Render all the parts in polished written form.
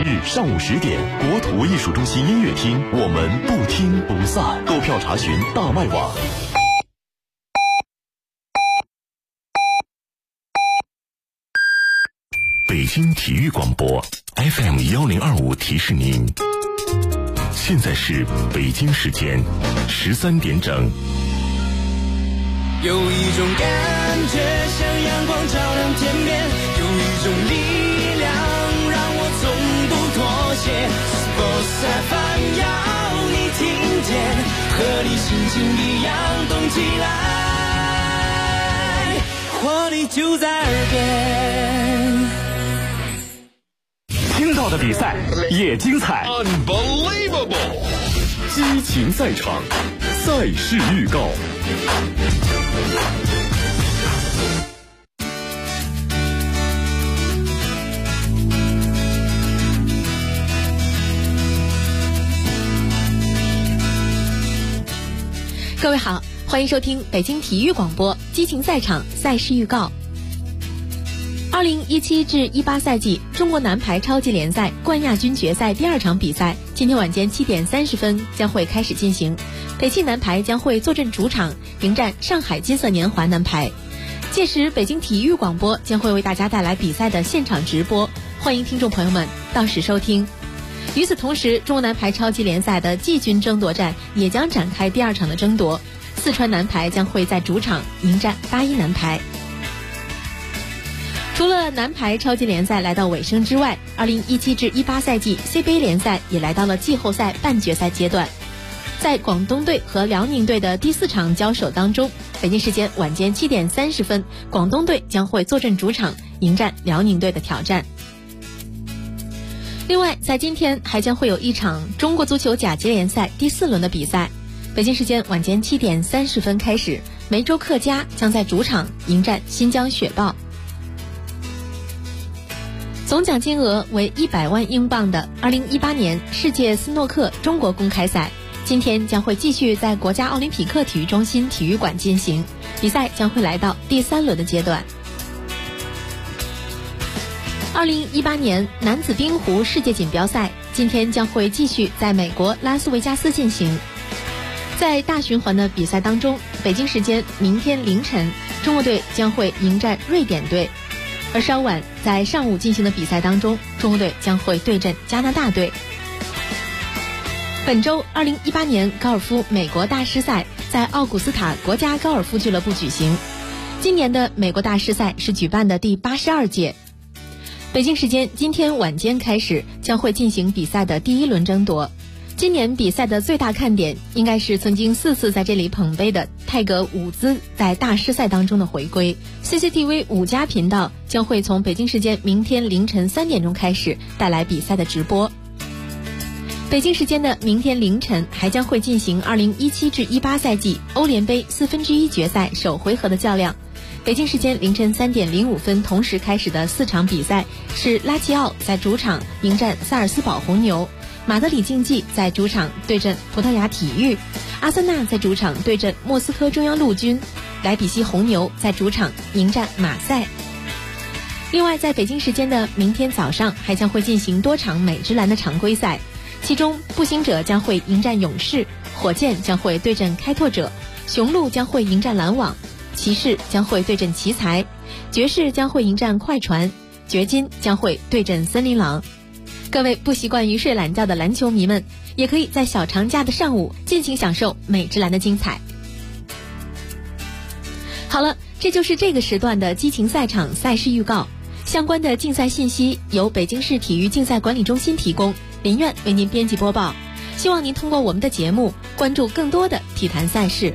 日上午10点，国土艺术中心音乐厅，我们不听不散。购票查询大麦网。北京体育广播 FM 1025提示您，现在是北京时间13点整。 有一种感觉像阳光照亮天边，有一种力量让我从不妥协。Sports FM 要你听见，和你心情一样动起来，活力就在耳边。 听到的比赛也精彩 Unbelievable！ 激情赛场，赛事预告。 各位好，欢迎收听北京体育广播激情赛场赛事预告。2017至18赛季中国男排超级联赛冠亚军决赛第2场比赛，今天晚间7点30分将会开始进行。北汽男排将会坐镇主场迎战上海金色年华男排，届时北京体育广播将会为大家带来比赛的现场直播，欢迎听众朋友们到时收听。与此同时，中国男排超级联赛的季军争夺战也将展开第2场的争夺，四川男排将会在主场迎战81男排。除了男排超级联赛来到尾声之外，2017至18赛季 CBA 联赛也来到了季后赛半决赛阶段。在广东队和辽宁队的第4场交手当中，北京时间晚间7点30分，广东队将会坐镇主场迎战辽宁队的挑战。另外，在今天还将会有一场中国足球甲级联赛第4轮的比赛，北京时间晚间7点30分开始，梅州客家将在主场迎战新疆雪豹。总奖金额为100万英镑的2018年世界斯诺克中国公开赛，今天将会继续在国家奥林匹克体育中心体育馆进行，比赛将会来到第3轮的阶段。2018年男子冰壶世界锦标赛今天将会继续在美国拉斯维加斯进行。在大循环的比赛当中，北京时间明天凌晨，中国队将会迎战瑞典队，而稍晚在上午进行的比赛当中，中国队将会对阵加拿大队。本周2018年高尔夫美国大师赛在奥古斯塔国家高尔夫俱乐部举行，今年的美国大师赛是举办的第82届。北京时间今天晚间开始，将会进行比赛的第1轮争夺。今年比赛的最大看点应该是曾经4次在这里捧杯的泰格伍兹在大师赛当中的回归。CCTV 5家频道将会从北京时间明天凌晨3点钟开始带来比赛的直播。北京时间的明天凌晨还将会进行2017至18赛季欧联杯1/4决赛首回合的较量。北京时间凌晨3点05分同时开始的4场比赛是拉齐奥在主场迎战萨尔斯堡红牛，马德里竞技在主场对阵葡萄牙体育，阿森纳在主场对阵莫斯科中央陆军，莱比锡红牛在主场迎战马赛。另外，在北京时间的明天早上还将会进行多场美职篮的常规赛，其中步行者将会迎战勇士，火箭将会对阵开拓者，雄鹿将会迎战篮网，骑士将会对阵奇才，爵士将会迎战快船，掘金将会对阵森林狼。各位不习惯于睡懒觉的篮球迷们，也可以在小长假的上午尽情享受美职篮的精彩。好了，这就是这个时段的激情赛场赛事预告。相关的竞赛信息由北京市体育竞赛管理中心提供，林苑为您编辑播报。希望您通过我们的节目关注更多的体坛赛事。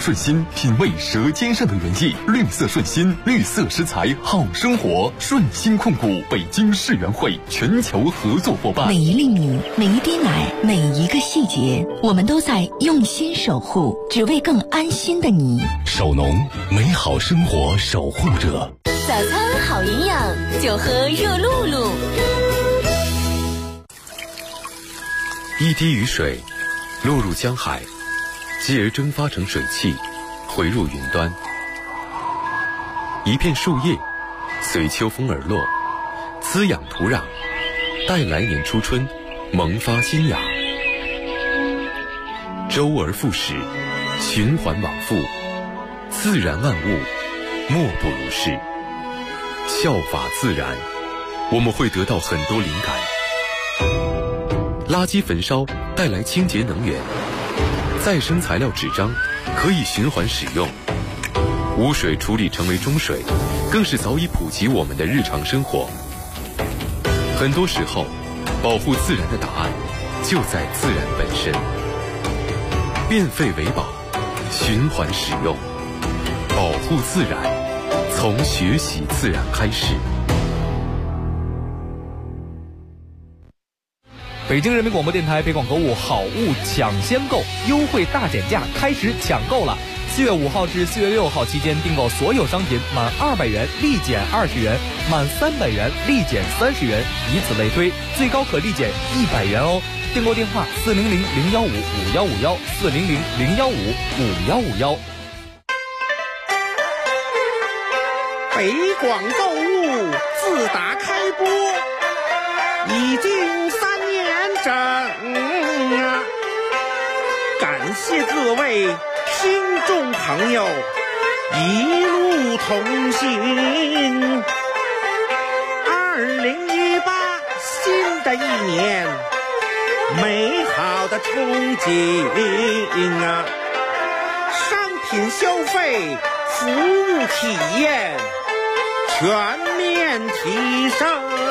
顺心，品味舌尖上的原意。绿色顺心，绿色食材好生活。顺心控股北京世园会全球合作伙伴。 每一粒米，每一滴奶，每一个细节，我们都在用心守护，只为更安心的你。 首农，美好生活守护者。 早餐好营养，就喝热露露。 一滴雨水落入江海，继而蒸发成水汽，回入云端。一片树叶随秋风而落，滋养土壤，待来年初春萌发新芽。周而复始，循环往复，自然万物莫不如是。效法自然，我们会得到很多灵感。垃圾焚烧带来清洁能源，再生材料纸张可以循环使用，污水处理成为中水，更是早已普及我们的日常生活。很多时候，保护自然的答案就在自然本身。变废为宝，循环使用，保护自然，从学习自然开始。 北京人民广播电台北广购物好物抢先购优惠大减价开始抢购了。4月5号至4月6号期间订购所有商品满200元立减20元，满300元立减30元，以此类推，最高可立减100元哦。订购电话400-015-5151，400-015-5151。 北广购物自打开播已经3年整啊！感谢各位听众朋友一路同行。2018新的一年，美好的憧憬啊！商品消费，服务体验全面提升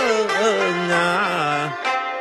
啊！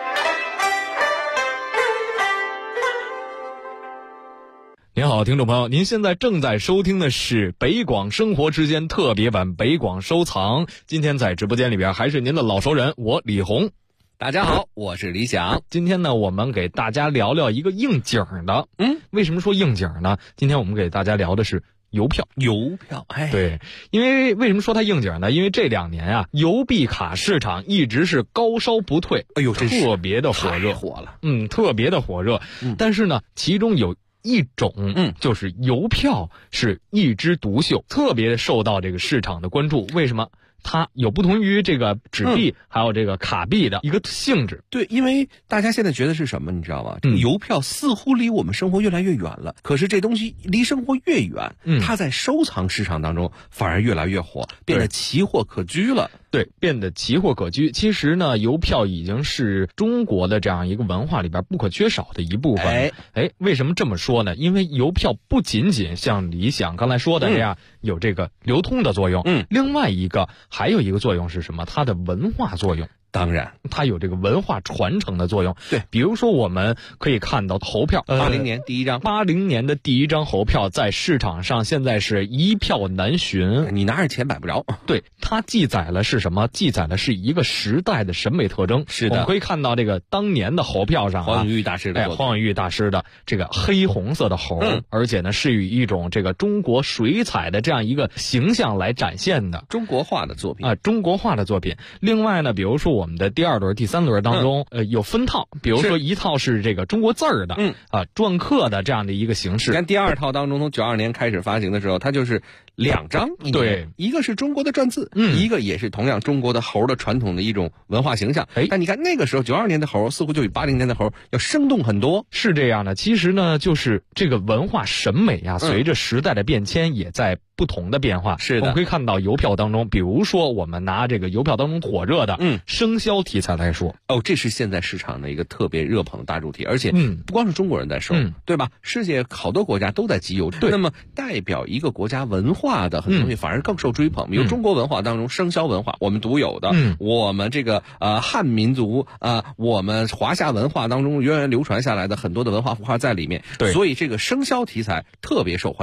您好，听众朋友，您现在正在收听的是北广生活之间特别版北广收藏。今天在直播间里边还是您的老熟人，我李红。 大家好，我是李想。 今天呢，我们给大家聊聊一个应景的。为什么说应景呢？今天我们给大家聊的是邮票。对，因为为什么说它应景呢？因为这2年啊，邮币卡市场一直是高烧不退，特别的火热，特别的火热。但是呢，其中有一种就是邮票是一枝独秀，特别受到这个市场的关注。为什么？它有不同于这个纸币还有这个卡币的一个性质。 对，因为大家现在觉得是什么你知道吗？这个邮票似乎离我们生活越来越远了，可是这东西离生活越远，它在收藏市场当中反而越来越火，变得奇货可居了。 对，变得奇货可居。其实呢，邮票已经是中国的这样一个文化里边不可缺少的一部分。为什么这么说呢？因为邮票不仅仅像李想刚才说的这样有这个流通的作用，另外一个还有一个作用是什么？它的文化作用。 当然， 它有这个文化传承的作用。 对， 比如说我们可以看到猴票 ，80年第一张 ，80年的第一张猴票在市场上现在是一票难寻， 你拿着钱买不着。 对，它记载了是什么？记载了是一个时代的审美特征。 是的， 我们可以看到这个当年的猴票上黄永玉大师的黄永玉大师的这个黑红色的猴，而且呢是以一种这个中国水彩的这样一个形象来展现的中国画的作品中国画的作品。另外呢，比如说我们的第2轮、第3轮当中，有分套，比如说一套是这个中国字儿的，篆刻的这样的一个形式。 你看第2套当中，从92年开始发行的时候，它就是2张， 对， 一个是中国的篆字，一个也是同样中国的猴的传统的一种文化形象。但你看那个时候92年的猴似乎就比80年的猴要生动很多。 是这样的，其实呢，就是这个文化审美啊，随着时代的变迁也在不同的变化。 是的， 我们可以看到邮票当中，比如说我们拿这个邮票当中火热的生肖题材来说， 这是现在市场的一个特别热捧的大主题，而且不光是中国人在收，对吧？世界好多国家都在集邮。 对， 那么代表一个国家文化的很多东西反而更受追捧。比如中国文化当中生肖文化，我们独有的，我们这个汉民族我们华夏文化当中源远流传下来的很多的文化符号在里面。 对， 所以这个生肖题材特别受欢迎。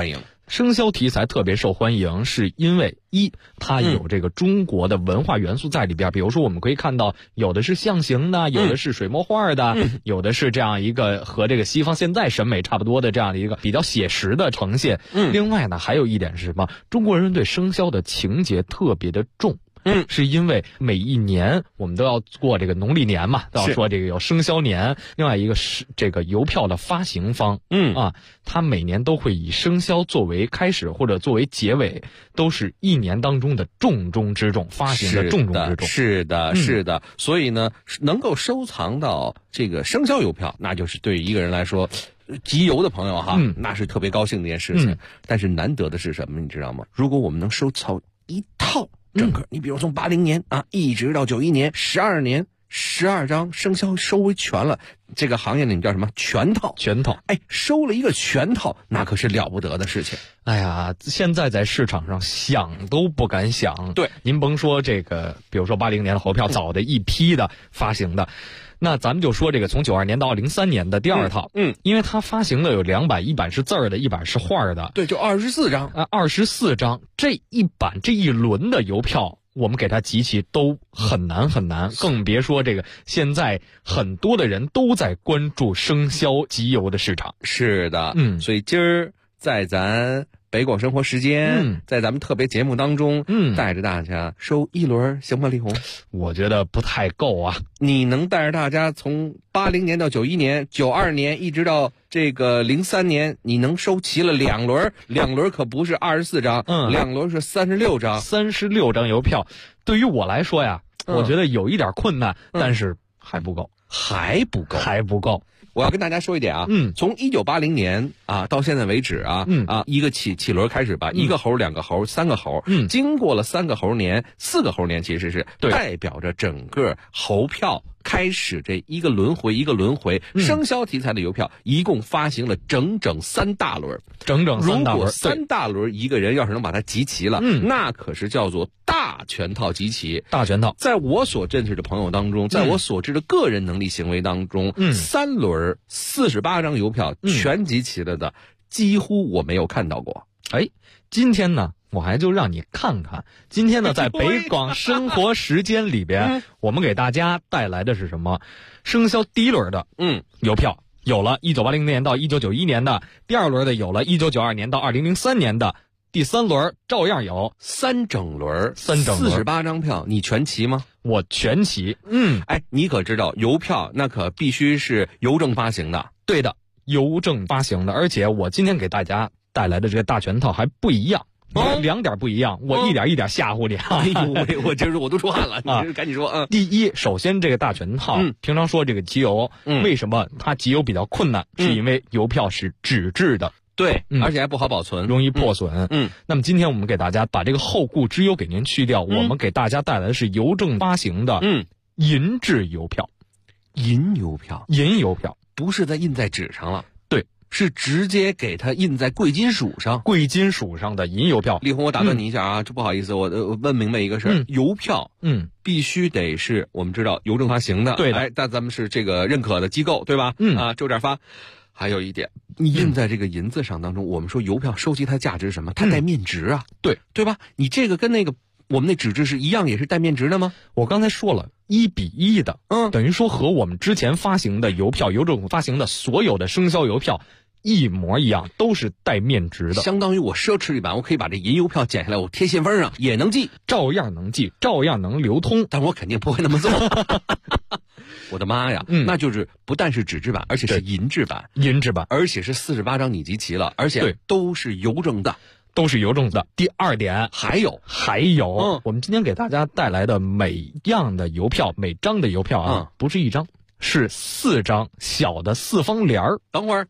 生肖题材特别受欢迎，是因为它有这个中国的文化元素在里边。比如说我们可以看到，有的是象形的，有的是水墨画的，有的是这样一个和这个西方现代审美差不多的这样的一个比较写实的呈现。另外呢，还有一点是什么？中国人对生肖的情节特别的重。是因为每一年我们都要过这个农历年嘛，都要说这个有生肖年。另外一个是这个邮票的发行方，它每年都会以生肖作为开始或者作为结尾，都是一年当中的重中之重，发行的重中之重。 是的。所以呢，能够收藏到这个生肖邮票，那就是对于一个人来说，集邮的朋友哈，那是特别高兴的一件事情。但是难得的是什么，你知道吗？如果我们能收藏一套。整个，你比如从80年一直到91年，12年，12张生肖收为全了。这个行业里面叫什么？全套。哎，收了一个全套，那可是了不得的事情。 哎呀，现在在市场上想都不敢想。 对， 您甭说这个，比如说80年的邮票，早的一批的发行的。那咱们就说这个从92年到03年的第二套，因为它发行的有2版，一版是字儿的，一版是画的， 对，就24张 ，24张，这一版这一轮的邮票，我们给它集齐都很难，更别说这个现在很多的人都在关注生肖集邮的市场。 是的，所以今儿在咱北广生活时间，在咱们特别节目当中，带着大家收一轮行吗？李红， 我觉得不太够啊。 你能带着大家从80年到91年、92年一直到这个03年，你能收齐了2轮，2轮可不是24张，2轮是36张 ，36张邮票。对于我来说呀，我觉得有一点困难，但是还不够。我要跟大家说一点啊，从1980年到现在为止一个起轮开始吧，一个猴、2个猴、3个猴，经过了3个猴年、4个猴年，其实是代表着整个猴票开始这一个轮回，生肖题材的邮票一共发行了整整3大轮，如果3大轮一个人要是能把它集齐了，那可是叫做大全套集齐。在我所认识的朋友当中，在我所知的个人能力行为当中，3轮48张邮票全集齐了的，几乎我没有看到过。今天呢，我还就让你看看。今天呢，在北广生活时间里边，我们给大家带来的是什么？生肖第一轮的邮票有了1980年到1991年的，第二轮的有了1992年到2003年的，第3轮照样有 3整轮48张票，你全齐吗？ 我全齐。 你可知道邮票那可必须是邮政发行的。 对的，邮政发行的。而且我今天给大家带来的这个大全套还不一样，2点不一样，我一点一点吓唬你。 我今儿我都出汗了，你赶紧说。 第一，首先这个大全套，平常说这个集邮，为什么它集邮比较困难？是因为邮票是纸质的。 对，而且还不好保存， 容易破损。那么今天我们给大家把这个后顾之忧给您去掉，我们给大家带来的是邮政发行的银质邮票。 银邮票不是在印在纸上了， 对， 是直接给它印在贵金属上的银邮票。 李红，我打断你一下啊，这不好意思，我问明白一个事儿，邮票必须得是我们知道邮政发行的， 对的， 但咱们是这个认可的机构，对吧？就这样发。还有一点，你印在这个银子上当中，我们说邮票收集它价值是什么？它带面值啊，对吧？你这个跟那个我们那纸质是一样，也是带面值的吗？ 我刚才说了，1比1的，等于说和我们之前发行的邮票，邮政发行的所有的生肖邮票一模一样，都是带面值的。 相当于我奢侈一版，我可以把这银邮票剪下来，我贴信封上也能寄， 照样能寄，照样能流通， 但我肯定不会那么做。我的妈呀，那就是不但是纸质版，而且是银质版，而且是48张你集齐了，而且都是邮政的。 第二点， 还有， 我们今天给大家带来的每样的邮票，每张的邮票不是1张，是4张小的4方联儿。 等会儿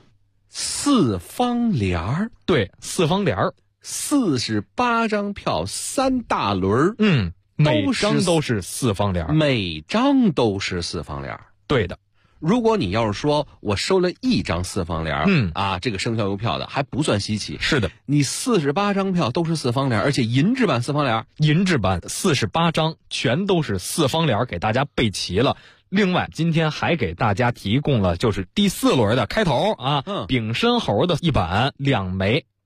，4方联儿， 对，4方联儿 ，48张票3大轮， 每张都是4方联，对的。 如果你要是说我收了1张4方联，这个生肖邮票的还不算稀奇。 是的， 你48张票都是4方联，而且银质版4方联， 银质版48张全都是4方联，给大家备齐了。另外，今天还给大家提供了就是第4轮的开头丙申猴的1版2枚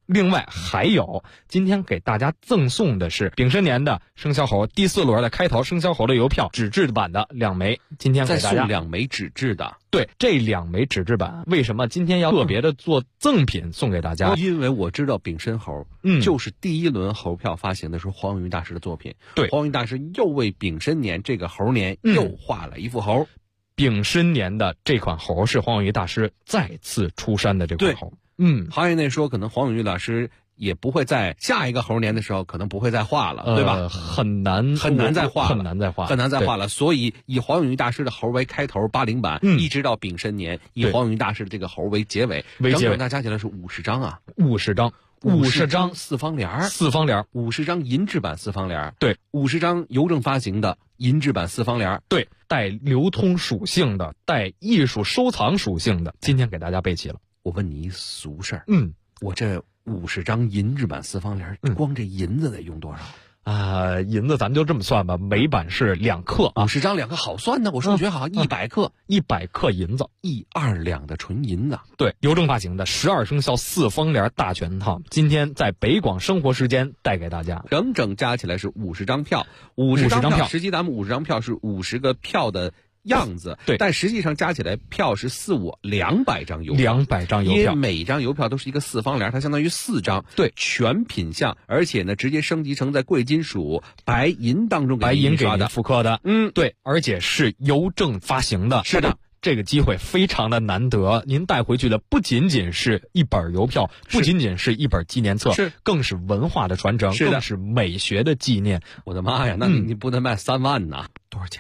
另外还有，今天给大家赠送的是丙申年的生肖猴第4轮的开头生肖猴的邮票纸质版的2枚，今天给大家再送2枚纸质的。 对，这2枚纸质版为什么今天要特别的做赠品送给大家？ 因为我知道丙申猴，就是第1轮猴票发行的时候黄永玉大师的作品。 对， 黄永玉大师又为丙申年这个猴年又画了一副猴。 丙申年的这款猴是黄永玉大师再次出山的这款猴。 行业内说，可能黄永玉老师也不会在下一个猴年的时候，可能不会再画了，对吧？ 很难再画了。 所以以黄永玉大师的猴为开头80版，一直到丙申年，以黄永玉大师的这个猴为结尾，整整加起来是50张啊 ！50张 4方联，50张银质版4方联， 对 ，50张邮政发行的银质版4方联， 对，带流通属性的，带艺术收藏属性的，今天给大家备齐了。 我问你一俗事儿，我这50张银质版4方联，光这银子得用多少？ 银子咱们就这么算吧，每版是2克啊 ，50张2克好算呢，我数学好，100克 ，100克银子 ，1-2两的纯银子。 对，邮政发行的12生肖4方联大全套，今天在北广生活时间带给大家， 整整加起来是50张票，50张票，实际咱们50张票是50个票的样子， 对， 但实际上加起来票是200张邮票 ，200张邮票， 因为每张邮票都是一个4方联，它相当于4张， 对， 全品项，而且呢，直接升级成在贵金属白银当中给您复刻的，对，而且是邮政发行的， 是的。 这个机会非常的难得，您带回去的不仅仅是一本邮票，不仅仅是一本纪念册，更是文化的传承，更是美学的纪念。 我的妈呀，那你不能卖3万呐？ 多少钱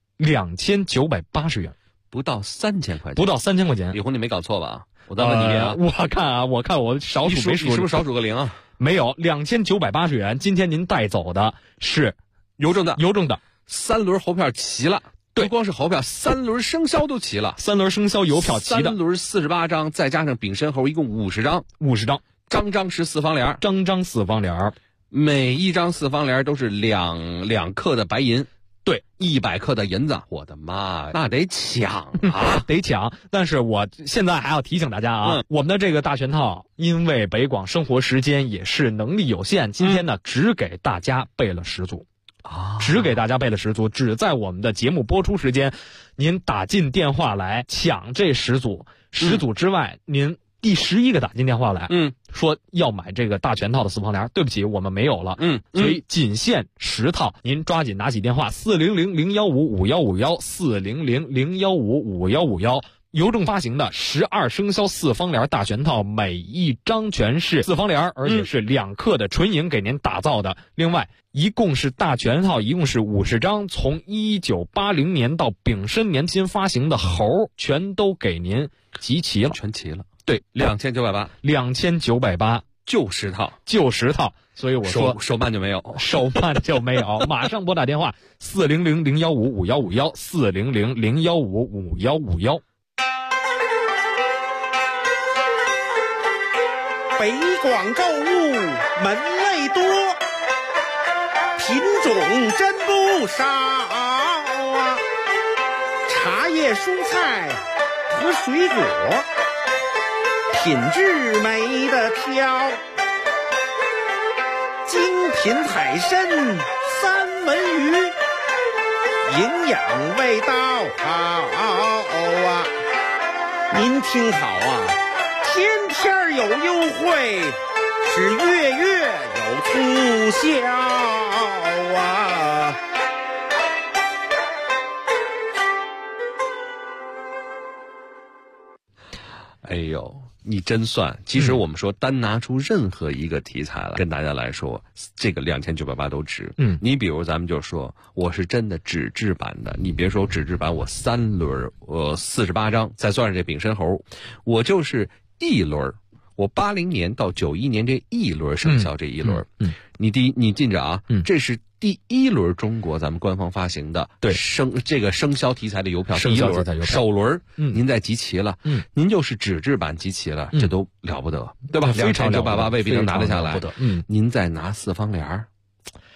？2980元， 不到3000块钱， 不到3000块钱。 李红，你没搞错吧？我再问你一遍啊！ 我看我少数没数， 你是不是少数个0啊？ 没有，2980元。今天您带走的是邮政的 3轮猴票齐了。 对， 不光是猴票，3轮生肖都齐了 ，3轮生肖邮票齐的 ，3轮48张，再加上丙申猴，一共50张，张张是4方联，每一张4方联都是2克的白银， 对 ，100克的银子，我的妈，那得抢啊， 得抢！但是我现在还要提醒大家啊，我们的这个大全套，因为北广生活时间也是能力有限，今天呢只给大家备了10组。只给大家备了10组，只在我们的节目播出时间，您打进电话来抢这10组，10组之外，您第11个打进电话来，说要买这个大全套的4方联，对不起，我们没有了，所以仅限10套，您抓紧拿起电话400-015-5151，400-015-5151。邮政发行的12生肖4方联大全套，每一张全是4方联，而且是2克的纯银给您打造的。另外，一共是大全套，一共是50张，从1980年到丙申年间发行的猴，全都给您集齐了， 全齐了。 对 ，2980，就10套， 所以我说手办就没有， 马上拨打电话400-015-5151，400-015-5151。 北广购物门类多，品种真不少啊！茶叶、蔬菜和水果，品质没得挑。精品海参、三文鱼，营养味道好啊！您听好啊！天天有优惠，是月月有促销啊！ 哎呦，你真算！其实我们说单拿出任何一个题材来跟大家来说，这个2980都值。你比如咱们就说，我是真的纸质版的，你别说纸质版，我3轮48张，再算上这丙申猴，我就是1轮，我80年到91年这1轮生肖这1轮，你记着啊，这是第1轮中国咱们官方发行的这个生肖题材的邮票，第1轮首轮，您再集齐了，您就是纸质版集齐了，这都了不得，对吧？2980未必能拿得下来，您再拿4方联，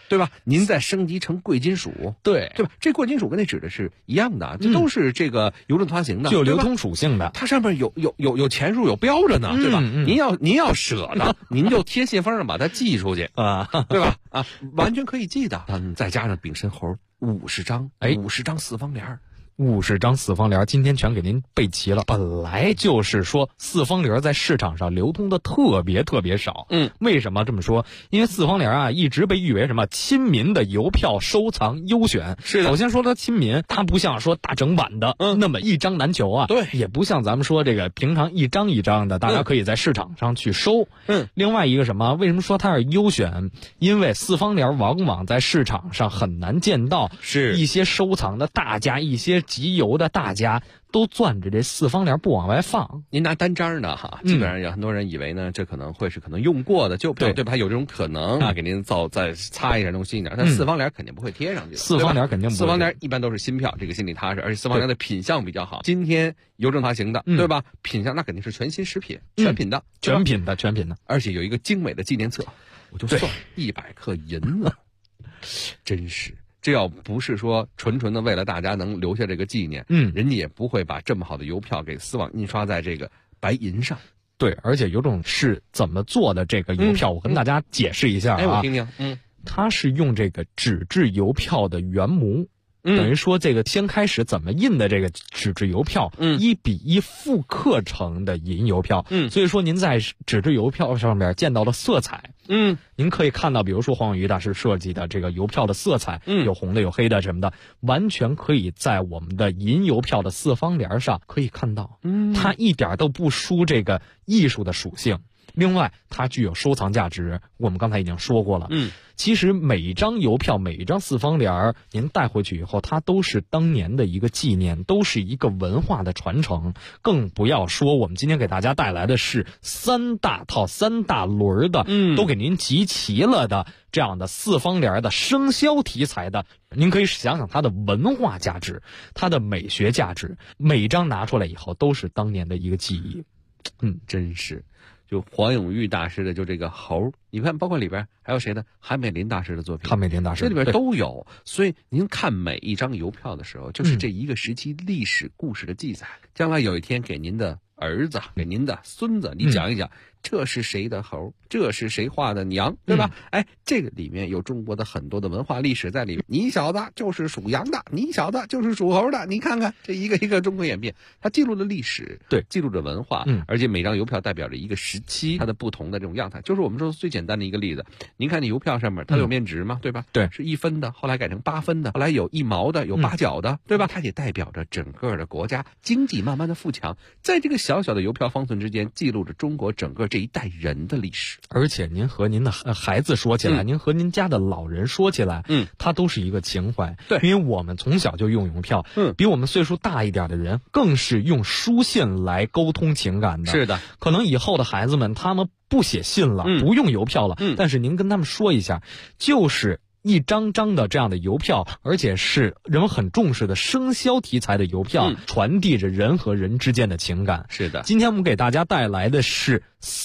对吧？您再升级成贵金属， 对吧？这贵金属跟那指的是一样的，这都是这个邮政发行的， 具有流通属性的。 它上面有钱数有标着呢，对吧？您要舍得，您就贴信封上把它寄出去啊，对吧？啊，完全可以寄的。再加上丙申猴50张，50张四方联。 50张四方联，今天全给您备齐了。本来就是说四方联在市场上流通的特别少。为什么这么说？因为四方联啊，一直被誉为什么亲民的邮票收藏优选。 是的。 首先说它亲民，它不像说大整版的，那么一张难求啊。 对。 也不像咱们说这个平常一张一张的，大家可以在市场上去收。另外一个什么？为什么说它是优选？因为四方联往往在市场上很难见到， 是一些收藏的大家，一些集邮的大家都攥着这四方联不往外放。 您拿单张的哈，基本上有很多人以为呢，这可能会是用过的旧票，对吧？有这种可能啊，给您再擦一下弄新一点。但四方联肯定不会贴上去， 四方联肯定不会。 四方联一般都是新票，这个心里踏实，而且四方联的品相比较好。今天邮政发行的，对吧？品相那肯定是全新食品，全品的， 全品的， 而且有一个精美的纪念册，我就算100克银了，真是。这要不是说纯的为了大家能留下这个纪念，人家也不会把这么好的邮票给丝网印刷在这个白银上。 对，而且邮政是怎么做的这个邮票，我跟大家解释一下啊。 我听听。 它是用这个纸质邮票的原模。等于说这个先开始怎么印的这个纸质邮票，1比1复刻成的银邮票。所以说您在纸质邮票上面见到的色彩，您可以看到，比如说黄永玉大师设计的这个邮票的色彩，有红的有黑的什么的，完全可以在我们的银邮票的四方联上可以看到，它一点都不输这个艺术的属性。另外，它具有收藏价值，我们刚才已经说过了。其实每一张邮票，每一张四方联，您带回去以后，它都是当年的一个纪念，都是一个文化的传承。更不要说我们今天给大家带来的是3大套、3大轮的，都给您集齐了的这样的四方联的生肖题材的。您可以想想它的文化价值，它的美学价值，每一张拿出来以后，都是当年的一个记忆。 真是。就黄永玉大师的就这个猴，你看包括里边还有谁呢？韩美林大师的作品， 韩美林大师这里边都有。所以您看每一张邮票的时候，就是这一个时期历史故事的记载。将来有一天给您的儿子、给您的孙子，你讲一讲，这是谁的猴，这是谁画的娘，对吧？这个里面有中国的很多的文化历史在里面。你小子就是属羊的，你小子就是属猴的，你看看这一个一个中国演变，它记录了历史， 对， 记录着文化，而且每张邮票代表着一个时期它的不同的这种样态。就是我们说最简单的一个例子，您看这邮票上面它有面值吗？对吧？ 对， 是1分的，后来改成8分的，后来有1毛的，有8角的，对吧？它也代表着整个的国家经济慢慢的富强，在这个小小的邮票方寸之间，记录着中国整个这一代人的历史。 而且您和您的孩子说起来，您和您家的老人说起来，它都是一个情怀。 对， 因为我们从小就用邮票，比我们岁数大一点的人更是用书信来沟通情感的。 是的， 可能以后的孩子们他们不写信了，不用邮票了，但是您跟他们说一下，就是一张张的这样的邮票，而且是人们很重视的生肖题材的邮票，传递着人和人之间的情感。 是的， 今天我们给大家带来的是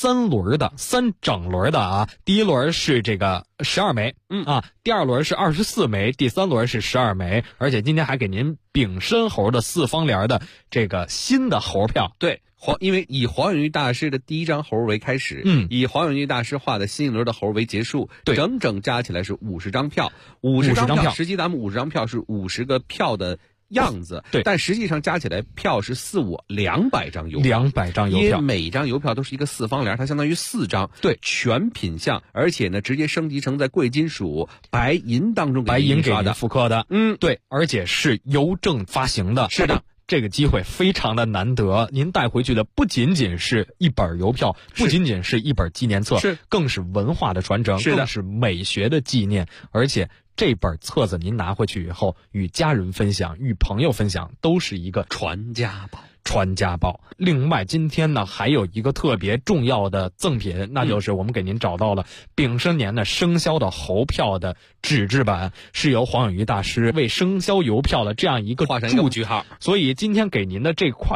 3整轮的啊。第一轮是这个12枚，第二轮是24枚，第三轮是12枚，而且今天还给您丙申猴的四方联的这个新的猴票。 对。因为以黄永玉大师的第一张猴为开始，以黄永玉大师画的新一轮的猴为结束， 对， 整整加起来是50张票，50张票，实际咱们50张票是50个票的样子， 对， 但实际上加起来票是200张邮票 ，200张邮票， 因为每张邮票都是一个四方联，它相当于4张， 对， 全品相，而且呢直接升级成在贵金属白银当中白银给的复刻的，对，而且是邮政发行的， 是的。 这个机会非常的难得，您带回去的不仅仅是一本邮票，不仅仅是一本纪念册，更是文化的传承，更是美学的纪念。而且这本册子您拿回去以后，与家人分享，与朋友分享，都是一个传家宝。另外今天呢还有一个特别重要的赠品，那就是我们给您找到了丙申年的生肖的猴票的纸质版，是由黄永玉大师为生肖邮票的这样一个画上一个句号。 所以今天给您的这款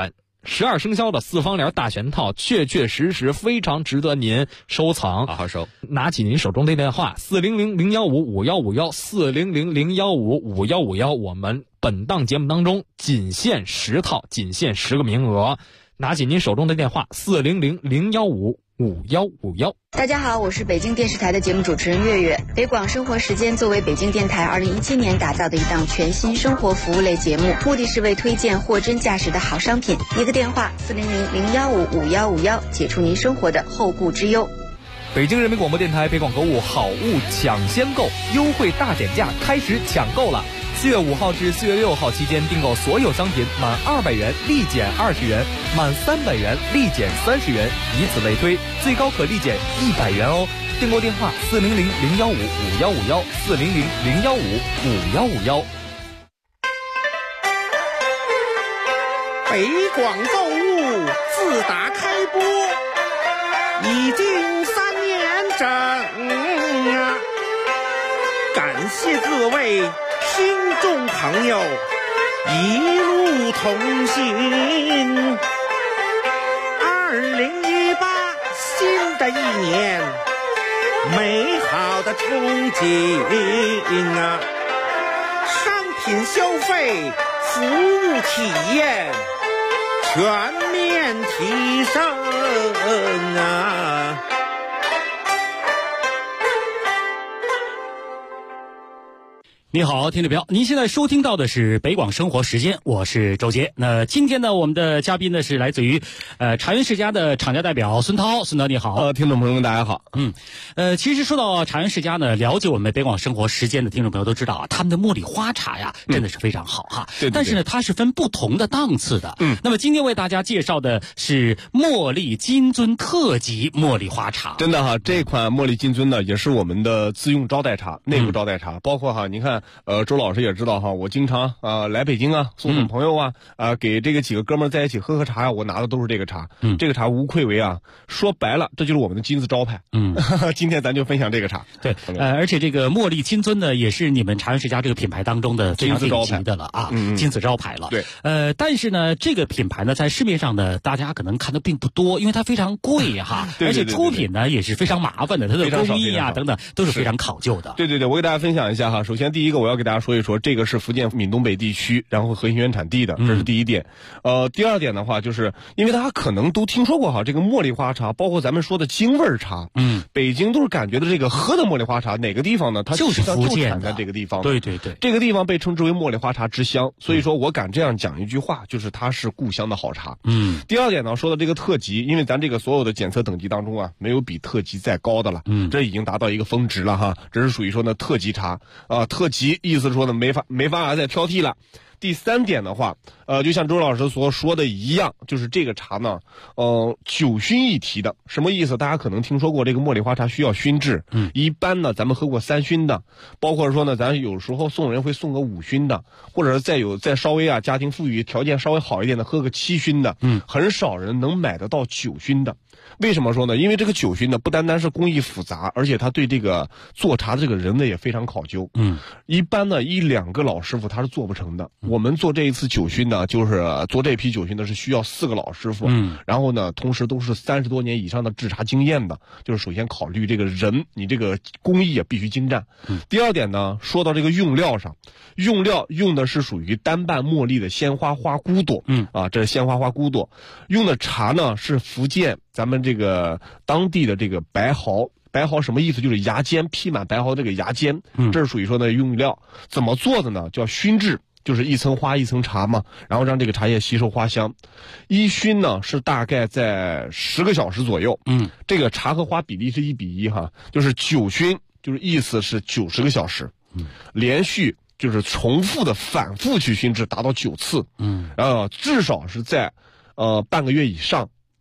12生肖的4方联大全套，确确实实非常值得您收藏， 好好收。 拿起您手中的电话400-015-5151 400-015-5151，我们本档节目当中仅限10套，仅限10个名额。拿起您手中的电话400-015-5151。 大家好，我是北京电视台的节目主持人月月。北广生活时间作为北京电台2017年打造的一档全新生活服务类节目，目的是为推荐货真价实的好商品。一个电话400-015-5151，解除您生活的后顾之忧。 北京人民广播电台北广购物好物抢先购，优惠大减价开始抢购了。4月5号至4月6号期间，订购所有商品满200元立减20元，满300元立减30元，以此类推，最高可立减100元哦。订购电话400-015-5151 400-015-5151。 北广购物自打开播已经3年整啊，感谢各位听众朋友一路同行。2018新的一年，美好的憧憬啊，商品消费、服务体验全面提升啊！ 你好，听众朋友，您现在收听到的是北广生活时间，我是周杰。那今天呢，我们的嘉宾呢是来自于茶园世家的厂家代表孙涛。孙涛你好。 听众朋友们大家好。 其实说到茶园世家呢，了解我们北广生活时间的听众朋友都知道啊，他们的茉莉花茶呀真的是非常好哈。 对。 但是呢，它是分不同的档次的。那么今天为大家介绍的是茉莉金樽特级茉莉花茶。 真的哈，这款茉莉金樽呢也是我们的自用招待茶，内部招待茶，包括哈，您看。周老师也知道哈，我经常来北京啊，送朋友啊，给这个几个哥们在一起喝茶呀，我拿的都是这个茶。这个茶无愧为啊，说白了，这就是我们的金字招牌。今天咱就分享这个茶。 对，而且这个茉莉金樽呢，也是你们茶园世家这个品牌当中的非常顶级的了啊，金字招牌了。 对， 但是呢，这个品牌呢，在市面上呢，大家可能看的并不多，因为它非常贵哈，而且出品呢也是非常麻烦的，它的工艺啊等等都是非常考究的。 对，我给大家分享一下哈。首先第一个，我要给大家说一说，这个是福建闽东北地区，然后核心原产地的，这是第一点。第二点的话，就是因为大家可能都听说过哈，这个茉莉花茶，包括咱们说的京味茶，北京都是感觉的这个喝的茉莉花茶，哪个地方呢？它就是福建产在这个地方。 对， 这个地方被称之为茉莉花茶之乡，所以说我敢这样讲一句话，就是它是故乡的好茶。第二点呢，说的这个特级，因为咱这个所有的检测等级当中啊，没有比特级再高的了，这已经达到一个峰值了哈，这是属于说呢特级茶特级意思说呢没法再挑剔了。第三点的话，就像周老师所说的一样，就是这个茶呢，酒熏一提的，什么意思？大家可能听说过这个茉莉花茶需要熏制，一般呢咱们喝过3熏的，包括说呢咱有时候送人会送个5熏的，或者是再稍微家庭富裕条件稍微好一点的喝个7熏的，很少人能买得到9熏的。为什么说呢？因为这个9熏呢不单单是工艺复杂，而且他对这个做茶的这个人呢也非常考究。一般呢1-2个老师傅他是做不成的。我们做这一次9熏呢，就是做这批9熏呢是需要4个老师傅，然后呢同时都是30多年以上的制茶经验的，就是首先考虑这个人，你这个工艺也必须精湛。第二点呢，说到这个用料上，用料用的是属于单瓣茉莉的鲜花花骨朵，这是鲜花花骨朵，用的茶呢是福建咱们这个当地的这个白毫。白毫什么意思？就是芽尖，披满白毫的这个芽尖，这是属于说的用料。怎么做的呢？叫熏制，就是一层花一层茶嘛，然后让这个茶叶吸收花香。一熏呢是大概在10个小时左右，这个茶和花比例是1比1哈，就是9熏，就是意思是90个小时，连续就是重复的反复去熏制，达到9次，至少是在半个月以上。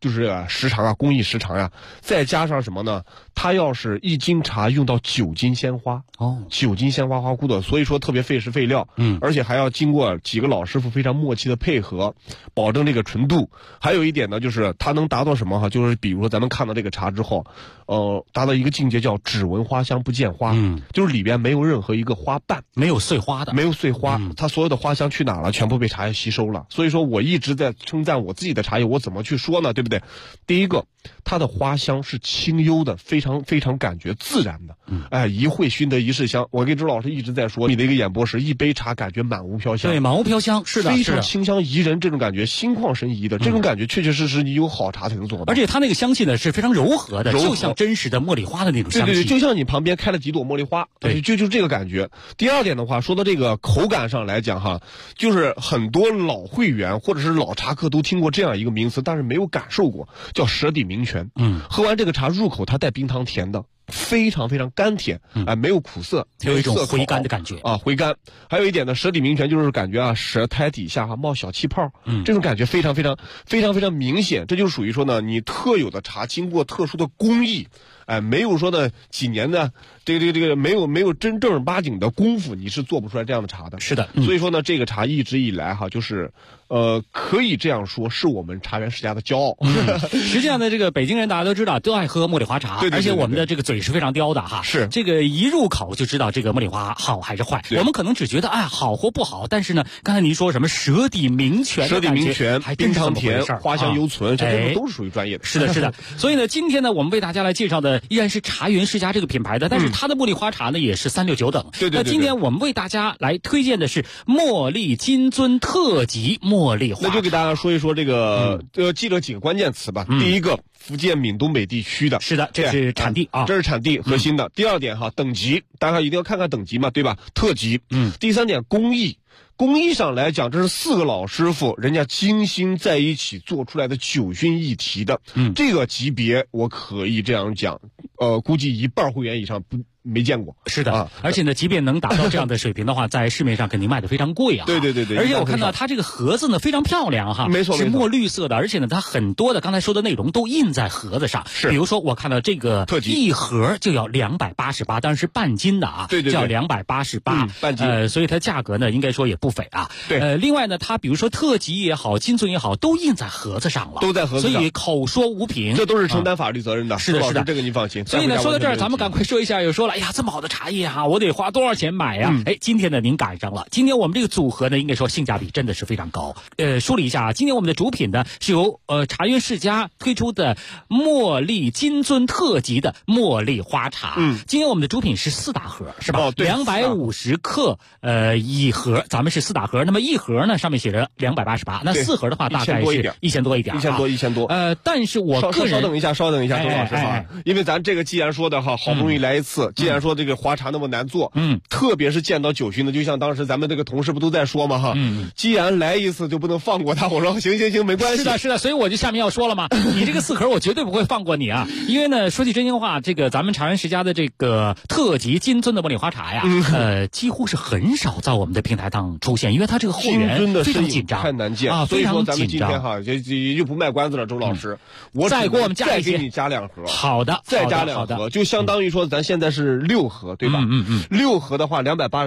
就是时长啊，工艺时长呀，再加上什么呢？它要是1斤茶用到9斤鲜花，9斤鲜花花骨朵，所以说特别费时费料，而且还要经过几个老师傅非常默契的配合，保证这个纯度。还有一点呢，就是它能达到什么哈？就是比如说咱们看到这个茶之后，达到一个境界叫只闻花香不见花，就是里边没有任何一个花瓣， 没有碎花的， 没有碎花，它所有的花香去哪了？全部被茶叶吸收了。所以说我一直在称赞我自己的茶叶，我怎么去说呢？对不对？第一个，它的花香是清幽的，非常非常感觉自然的，一会熏得一世香。我跟周老师一直在说，你的一个演播时，一杯茶感觉满屋飘香， 对，满屋飘香，是的， 非常清香宜人，这种感觉心旷神怡的，这种感觉确确实实你有好茶才能做到。 而且它那个香气呢是非常柔和的，就像真实的茉莉花的那种香气， 对，就像你旁边开了几朵茉莉花，对，就这个感觉。第二点的话，说到这个口感上来讲哈，就是很多老会员或者是老茶客都听过这样一个名词，但是没有感受过，叫舌底鸣泉。喝完这个茶入口，它带冰糖甜的，非常非常甘甜，没有苦涩， 有一种回甘的感觉啊，回甘。还有一点呢，舌底鸣泉就是感觉啊，舌苔底下冒小气泡，这种感觉非常非常非常非常明显。这就属于说呢，你特有的茶经过特殊的工艺，没有说的几年的这个没有真正八经的功夫，你是做不出来这样的茶的。 是的， 所以说呢，这个茶一直以来哈，就是可以这样说，是我们茶园世家的骄傲。 实际上呢，这个北京人大家都知道，都爱喝茉莉花茶， 对， 而且我们的这个嘴是非常刁的哈。 是这个一入口就知道这个茉莉花好还是坏。我们可能只觉得好或不好，但是呢，刚才您说什么舌底鸣泉， 舌底鸣泉， 还真是这么回事， 冰糖甜，花香犹存，这都是属于专业的。 是的，是的。所以呢，今天呢，我们为大家来介绍的依然是茶园世家这个品牌的，但是它的茉莉花茶呢也是369等。 对。 那今天我们为大家来推荐的是茉莉金樽特级茉莉花茶。 那就给大家说一说这个记着几个关键词吧。第一个，福建闽东北地区的， 是的，这是产地啊， 这是产地核心的。第二点哈，等级，大家一定要看看等级嘛，对吧？特级。第三点，工艺上来讲，这是4个老师傅人家精心在一起做出来的9熏一提的，这个级别我可以这样讲，估计1半会员以上没见过。 是的，而且呢，即便能达到这样的水平的话，在市面上肯定卖的非常贵啊。 对。 而且我看到它这个盒子呢非常漂亮哈， 没错， 是墨绿色的，而且呢，它很多的刚才说的内容都印在盒子上。 是， 比如说我看到这个一盒就要288，当然是半斤的啊， 对， 叫288， 半斤。 所以它价格呢应该说也不菲啊。 对， 另外呢，它比如说特级也好，金樽也好，都印在盒子上了， 都在盒子上， 所以口说无凭， 这都是承担法律责任的。 是的， 这个您放心。 所以呢，说到这儿，咱们赶快说一下，有说了，哎呀，这么好的茶叶哈，我得花多少钱买呀？今天呢您赶上了，今天我们这个组合呢，应该说性价比真的是非常高。梳理一下啊，今天我们的主品呢是由茶园世家推出的茉莉金樽特级的茉莉花茶。今天我们的主品是4大盒，是吧？250克一盒，咱们是4大盒。那么一盒呢上面写着288，那4盒的话大概是1000多一点 ，1000多。 但是我个人稍等一下，周老师哈，因为咱这个既然说的哈，好不容易来一次，既然说这个花茶那么难做，特别是见到9熏的，就像当时咱们这个同事不都在说嘛哈，既然来一次就不能放过他。我说行，没关系。 是的，所以我就下面要说了嘛，你这个4盒我绝对不会放过你啊，因为呢，说句真心话，这个咱们茶园世家的这个特级金樽的茉莉花茶呀，几乎是很少在我们的平台上出现，因为它这个货源非常紧张， 太难见啊， 所以说咱们今天哈也就不卖关子了，周老师，我再给我们加一些， 再给你加2盒， 好的， 再加2盒，就相当于说咱现在是6盒，对吧？6盒的话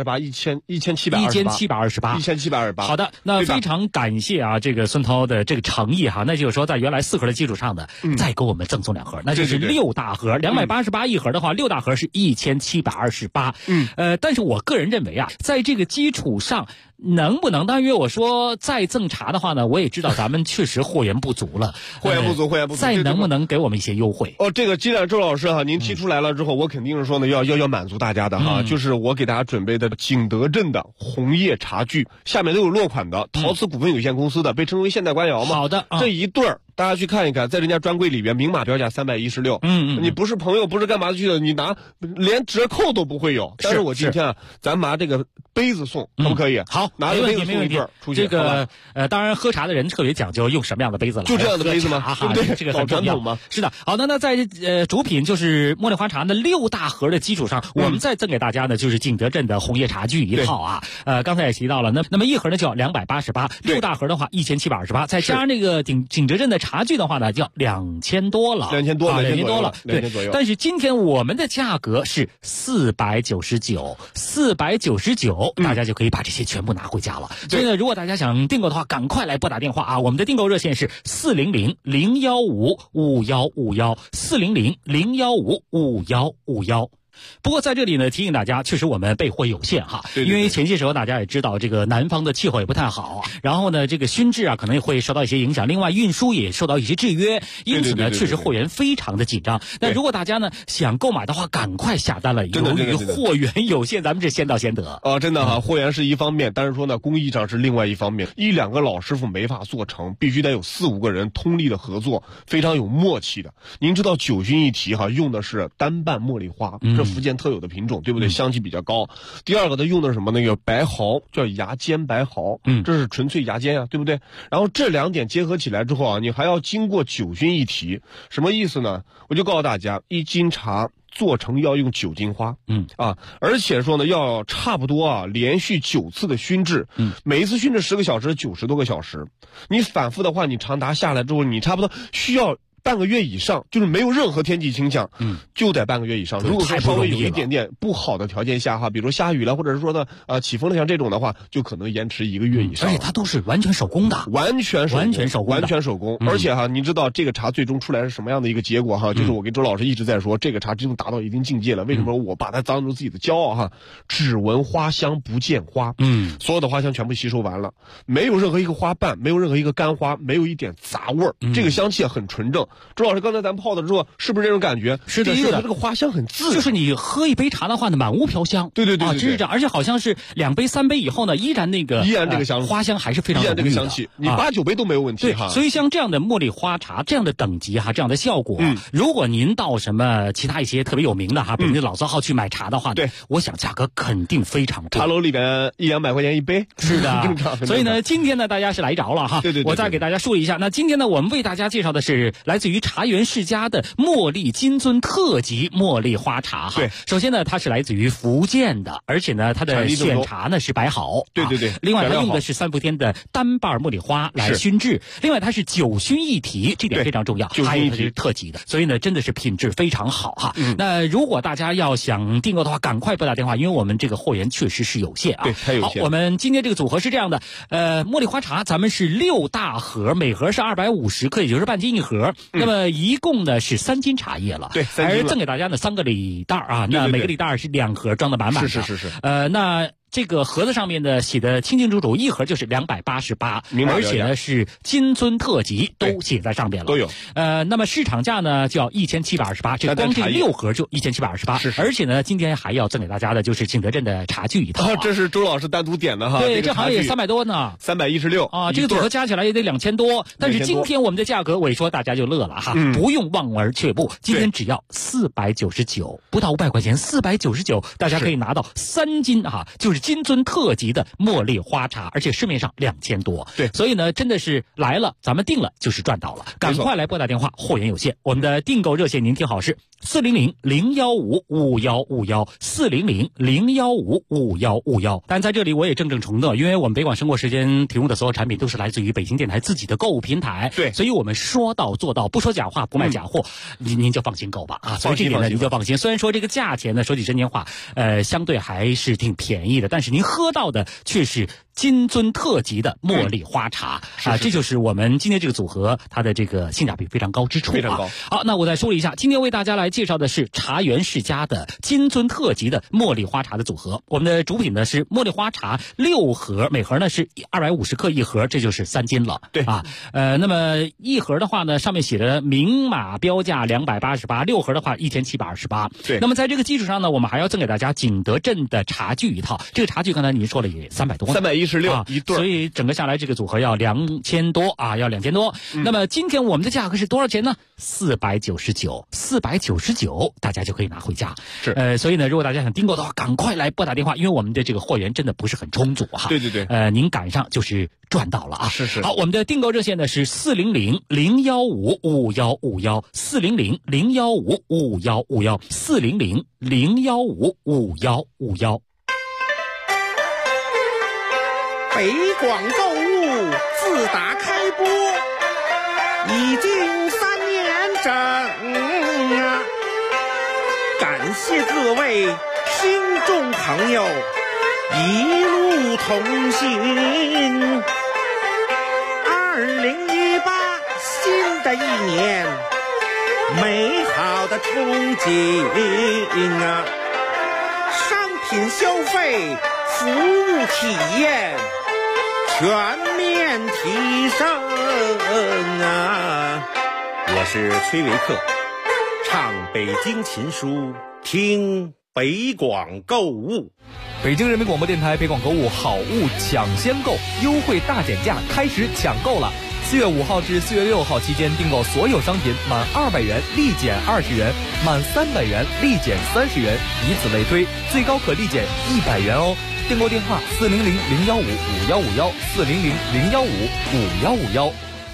，288，1728，1728。 好的，那非常感谢啊，这个孙涛的这个诚意哈，那就是说在原来4盒的基础上的，再给我们赠送2盒，那就是6大盒，288一盒的话，6大盒是1728。但是我个人认为啊，在这个基础上。能不能？当然，我说再赠茶的话呢，我也知道咱们确实货源不足了， 货源不足。 再能不能给我们一些优惠？ 这个既然周老师哈，您提出来了之后，我肯定是说呢，要满足大家的哈，就是我给大家准备的景德镇的红叶茶具，下面都有落款的，陶瓷股份有限公司的，被称为现代官窑嘛。 好的， 这一对儿。大家去看一看，在人家专柜里边明码标价316。你不是朋友，不是干嘛去的，你拿连折扣都不会有。但是我今天啊，咱拿这个杯子送，可不可以？ 好， 好， 拿个杯子没问题。 出去这个当然喝茶的人特别讲究用什么样的杯子了， 就这样的杯子吗？ 对不对？这个很重要吗？ 是的。好的，那在主品就是茉莉花茶的6大盒的基础上，我们再赠给大家呢就是景德镇的红叶茶具一套啊。刚才也提到了，那么一盒呢就要288，6大盒的话1728，再加上那个景德镇的茶具的话呢，就要2000多了 ，2000多了， 对。但是今天我们的价格是499，大家就可以把这些全部拿回家了。所以呢，如果大家想订购的话，赶快来拨打电话啊！我们的订购热线是400-015-5151，400-015-5151。不过在这里呢，提醒大家，确实我们备货有限哈，因为前些时候大家也知道，这个南方的气候也不太好，然后呢，这个熏制啊可能也会受到一些影响，另外运输也受到一些制约，因此呢，确实货源非常的紧张。那如果大家呢想购买的话，赶快下单了，由于货源有限，咱们是先到先得。 真的哈，货源是一方面，但是说呢，工艺上是另外一方面，1-2个老师傅没法做成，必须得有4-5个人通力的合作，非常有默契的。您知道9熏一提哈，用的是单瓣茉莉花，这福建特有的品种，对不对？香气比较高。第二个它用的是什么？那个白毫，叫芽尖白毫，这是纯粹芽尖啊，对不对？然后这2点结合起来之后啊，你还要经过9熏一提，什么意思呢？我就告诉大家，1斤茶做成要用9斤花，而且说呢，要差不多啊，连续9次的熏制，每一次熏制10个小时，90多个小时，你反复的话，你长达下来之后，你差不多需要半个月以上，就是没有任何天气倾向，就得半个月以上。如果说稍微有一点点不好的条件下哈，比如下雨了，或者是说呢起风了，像这种的话，就可能延迟1个月以上。 而且它都是完全手工的， 完全手工。而且哈，你知道这个茶最终出来是什么样的一个结果哈？就是我跟周老师一直在说，这个茶真正达到一定境界了。为什么我把它当成自己的骄傲哈？只闻花香不见花，所有的花香全部吸收完了，没有任何一个花瓣，没有任何一个干花，没有一点杂味儿，这个香气很纯正。周老师刚才咱泡的时候，是不是这种感觉？ 是的， 第一个它这个花香很自然， 就是你喝一杯茶的话呢，满屋飘香。 对， 真是这样。而且好像是2杯3杯以后呢，依然这个香花香还是非常浓郁的， 依然这个香气，你8、9杯都没有问题哈。 所以像这样的茉莉花茶这样的等级哈，这样的效果，如果您到什么其他一些特别有名的哈，北京的老字号去买茶的话，对，我想价格肯定非常贵。 茶楼里边100-200块钱一杯， 是的。所以呢，今天呢，大家是来着了哈。 对。 我再给大家说一下，那今天呢，我们为大家介绍的是来自于茶园世家的茉莉金樽特级茉莉花茶哈。 对， 首先呢，它是来自于福建的，而且呢，它的选茶呢是白毫。 对。 另外，它用的是3伏天的单瓣茉莉花来熏制。另外，它是9熏一提，这点非常重要。还有它是特级的，所以呢，真的是品质非常好哈。那如果大家要想订购的话，赶快拨打电话，因为我们这个货源确实是有限啊。 对，太有限。 好，我们今天这个组合是这样的，茉莉花茶咱们是6大盒，每盒是250克，也就是半斤一盒。那么一共呢是3斤茶叶了。 对， 而赠给大家呢3个礼袋啊，那每个礼袋是2盒装的满满的。 是。 那这个盒子上面的写的清清楚楚，一盒就是288，而且呢是金樽特级，都写在上面了， 都有。 那么市场价呢就要1728，这光这6盒就1728， 是。 而且呢，今天还要赠给大家的就是景德镇的茶具一套。 这是周老师单独点的哈。 对，这好像也300多呢 ，316 啊，这个组合加起来也得2000多。但是今天我们的价格，我一说大家就乐了哈，不用望而却步，今天只要499，不到500块钱，499，大家可以拿到3斤哈，就是金樽特级的茉莉花茶，而且市面上2000多。 对， 所以呢，真的是来了，咱们定了就是赚到了，赶快来拨打电话，货源有限。我们的订购热线您听好是400-015-5151，400-015-5151。但在这里我也郑重承诺，因为我们北广生活时间提供的所有产品都是来自于北京电台自己的购物平台， 对， 所以我们说到做到，不说假话，不卖假货，您就放心购吧啊！所以这点呢，您就放心。虽然说这个价钱呢，说句真心话，相对还是挺便宜的，但是您喝到的却是金樽特级的茉莉花茶啊，这就是我们今天这个组合它的这个性价比非常高之处啊， 非常高。 好，那我再说一下，今天为大家来介绍的是茶园世家的金樽特级的茉莉花茶的组合。我们的主品呢是茉莉花茶6盒，每盒呢是250克一盒，这就是3斤了。 对啊，那么一盒的话呢，上面写着明码标价288，6盒的话1728。 对， 那么在这个基础上呢，我们还要赠给大家景德镇的茶具一套。这个茶具刚才您说了也300多，316 116一对， 所以整个下来这个组合要2000多啊，要2000多。那么今天我们的价格是多少钱呢？499，大家就可以拿回家。 是， 所以呢，如果大家想订购的话，赶快来拨打电话，因为我们的这个货源真的不是很充足哈。 对对对， 您赶上就是赚到了啊。 是。 好，我们的订购热线呢是400-015-5151，400-015-5151，400-015-5151。 北广购物自打开播已经3年整啊，感谢各位听众朋友一路同行。2018新的一年，美好的憧憬啊，商品消费、服务体验全面提升啊！我是崔维克，唱北京琴书，听北广购物。 北京人民广播电台北广购物好物抢先购，优惠大减价开始抢购了。4月5号至4月6号期间订购所有商品满200元立减20元，满300元立减30元，以此类推，最高可立减100元哦。订购电话400-015-5151，400-015-5151。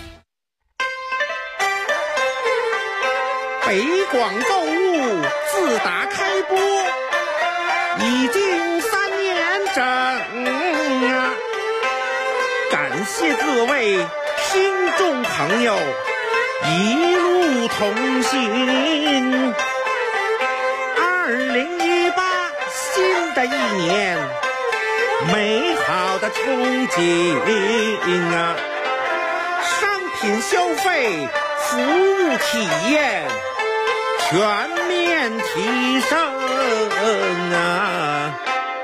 北广购物自打开播已经3年整啊，感谢各位听众朋友一路同行。2018新的一年，美好的憧憬啊，商品消费、服务体验全面提升啊！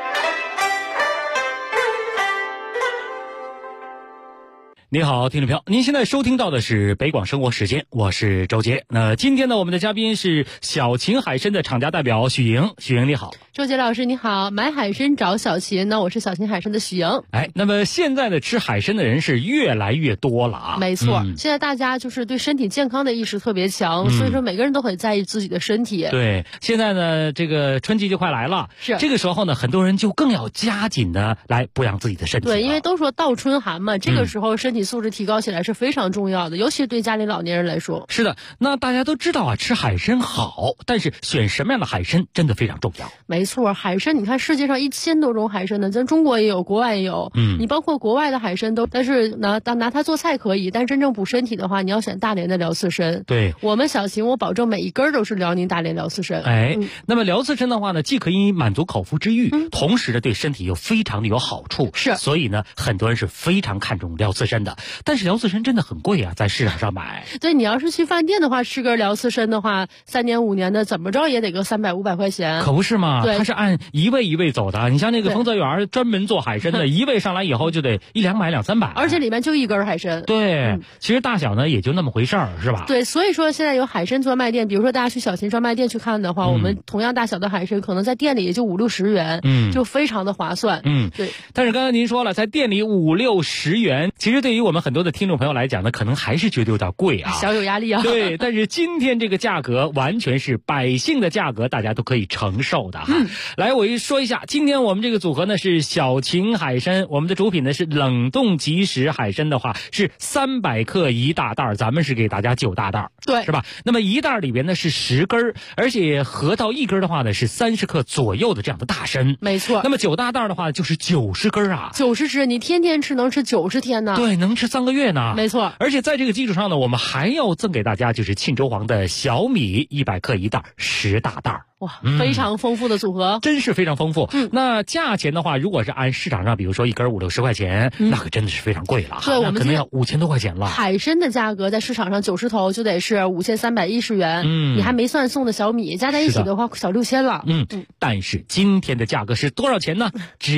你好，听众朋友，您现在收听到的是北广生活时间，我是周杰。那今天呢，我们的嘉宾是小秦海参的厂家代表许莹。许莹你好。 周杰老师你好，买海参找小秦，那我是小秦海参的许莹。 那么现在的吃海参的人是越来越多了啊。 没错，现在大家就是对身体健康的意识特别强，所以说每个人都很在意自己的身体。 对，现在呢，这个春季就快来了， 是这个时候呢，很多人就更要加紧的来补养自己的身体。 对，因为都说倒春寒嘛，这个时候身体素质提高起来是非常重要的，尤其对家里老年人来说。 是的，那大家都知道啊，吃海参好，但是选什么样的海参真的非常重要。 没错，海参你看世界上1000多种海参呢，咱中国也有，国外也有。你包括国外的海参都，但是拿它做菜可以，但真正补身体的话，你要选大连的辽刺参。 对， 我们小秦我保证每一根都是辽宁大连辽刺参。 那么辽刺参的话呢，既可以满足口腹之欲，同时呢对身体又非常的有好处。 是， 所以呢很多人是非常看重辽刺参的。但是辽刺参真的很贵啊，在市场上买。 对，你要是去饭店的话，吃根辽刺参的话，3年5年的怎么着也得个300、500块钱。 可不是嘛？ 对， 它是按一位一位走的。你像那个丰泽园专门做海参的，一位上来以后就得100-200、200-300， 而且里面就一根海参。 对，其实大小呢也就那么回事儿，是吧？ 对，所以说现在有海参专卖店，比如说大家去小秦专卖店去看的话，我们同样大小的海参可能在店里也就50-60元，就非常的划算。对。 但是刚刚您说了，在店里50-60元，其实对于我们很多的听众朋友来讲呢，可能还是觉得有点贵啊， 小有压力啊。 对，但是今天这个价格完全是百姓的价格，大家都可以承受的哈。来，我说一下，今天我们这个组合呢是小秦海参，我们的主品呢是冷冻即食海参的话是300克1大袋，咱们是给大家9大袋， 对， 是吧？那么1袋里边呢是10根，而且合到1根的话呢是30克左右的这样的大参， 没错。 那么9大袋的话就是90根啊 ，90只，你天天吃能吃90天呢？ 对，能吃3个月呢。 没错。 而且在这个基础上呢，我们还要赠给大家就是沁州黄的小米100克1袋，10大袋。 哇，非常丰富的组合， 真是非常丰富。那价钱的话，如果是按市场上，比如说1根50-60块钱，那可真的是非常贵了。 对，我们可能要5000多块钱了。 海参的价格在市场上90头就得是5310元，你还没算送的小米，加在一起的话小6000了。 但是今天的价格是多少钱呢？只要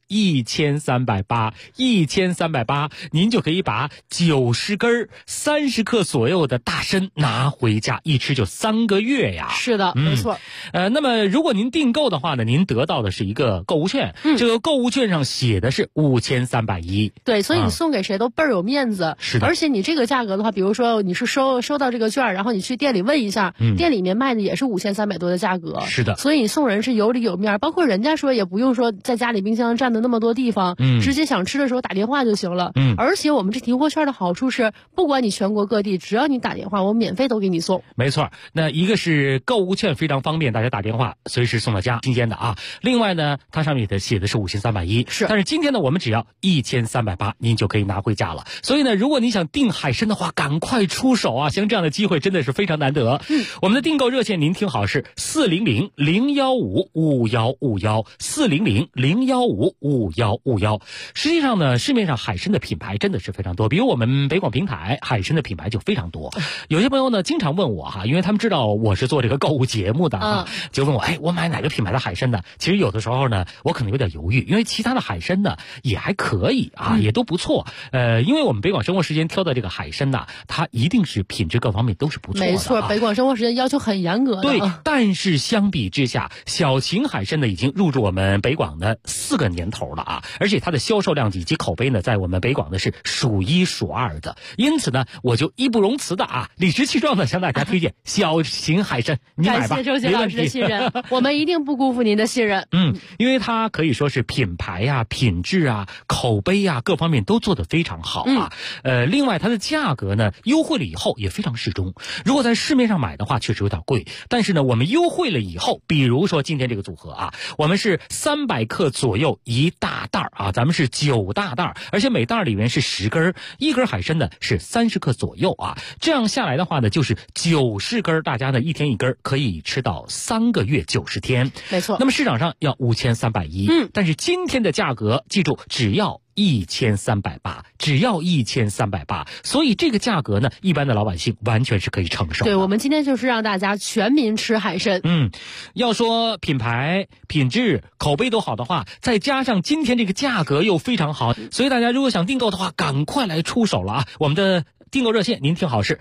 1380，1380，您就可以把90根30克左右的大参拿回家，一吃就3个月呀。 是的，没错。 那么如果您订购的话呢，您得到的是一个购物券，这个购物券上写的是5310。 对，所以你送给谁都倍儿有面子。 是的。 而且你这个价格的话，比如说你是收到这个券，然后你去店里问一下，店里面卖的也是5300多的价格。 是的。 所以你送人是有理有面，包括人家说也不用说在家里冰箱占的那么多地方，直接想吃的时候打电话就行了。而且我们这提货券的好处是，不管你全国各地，只要你打电话，我免费都给你送。 没错，那一个是购物券非常方便，大家打电话随时送到家，新鲜的啊。另外呢，它上面写的是5310， 是。 但是今天呢，我们只要1380，您就可以拿回家了。所以呢，如果你想订海参的话，赶快出手啊！像这样的机会真的是非常难得。我们的订购热线您听好是400-015-5151，400-015-5151。实际上呢，市面上海参的品牌真的是非常多，比如我们北广平台海参的品牌就非常多。有些朋友呢经常问我哈，因为他们知道我是做这个购物节目的就问我，我买哪个品牌的海参呢？其实有的时候呢，我可能有点犹豫，因为其他的海参呢也还可以啊，也都不错。因为我们北广生活时间挑的这个海参呢，它一定是品质各方面都是不错的。 没错，北广生活时间要求很严格的。 对，但是相比之下，小秦海参呢已经入驻我们北广的4个年头了啊，而且它的销售量以及口碑呢，在我们北广的是数1数2的。因此呢，我就义不容辞的理直气壮的向大家推荐小秦海参，你买吧。 感谢周杰老师的信任，我们一定不辜负您的信任。 因为它可以说是品牌呀、品质啊、口碑啊各方面都做得非常好啊。另外它的价格呢优惠了以后也非常适中。如果在市面上买的话，确实有点贵，但是呢，我们优惠了以后，比如说今天这个组合我们是300克左右一大袋咱们是9大袋，而且每袋里面是10根，一根海参呢是30克左右这样下来的话呢，就是90根，大家呢一天一根，可以吃到3个月90天。 没错。 那么市场上要5310，但是今天的价格记住只要1380，只要1380，所以这个价格呢，一般的老百姓完全是可以承受的。 对，我们今天就是让大家全民吃海参。 要说品牌、品质、口碑都好的话，再加上今天这个价格又非常好，所以大家如果想订购的话，赶快来出手了我们的订购热线您听好是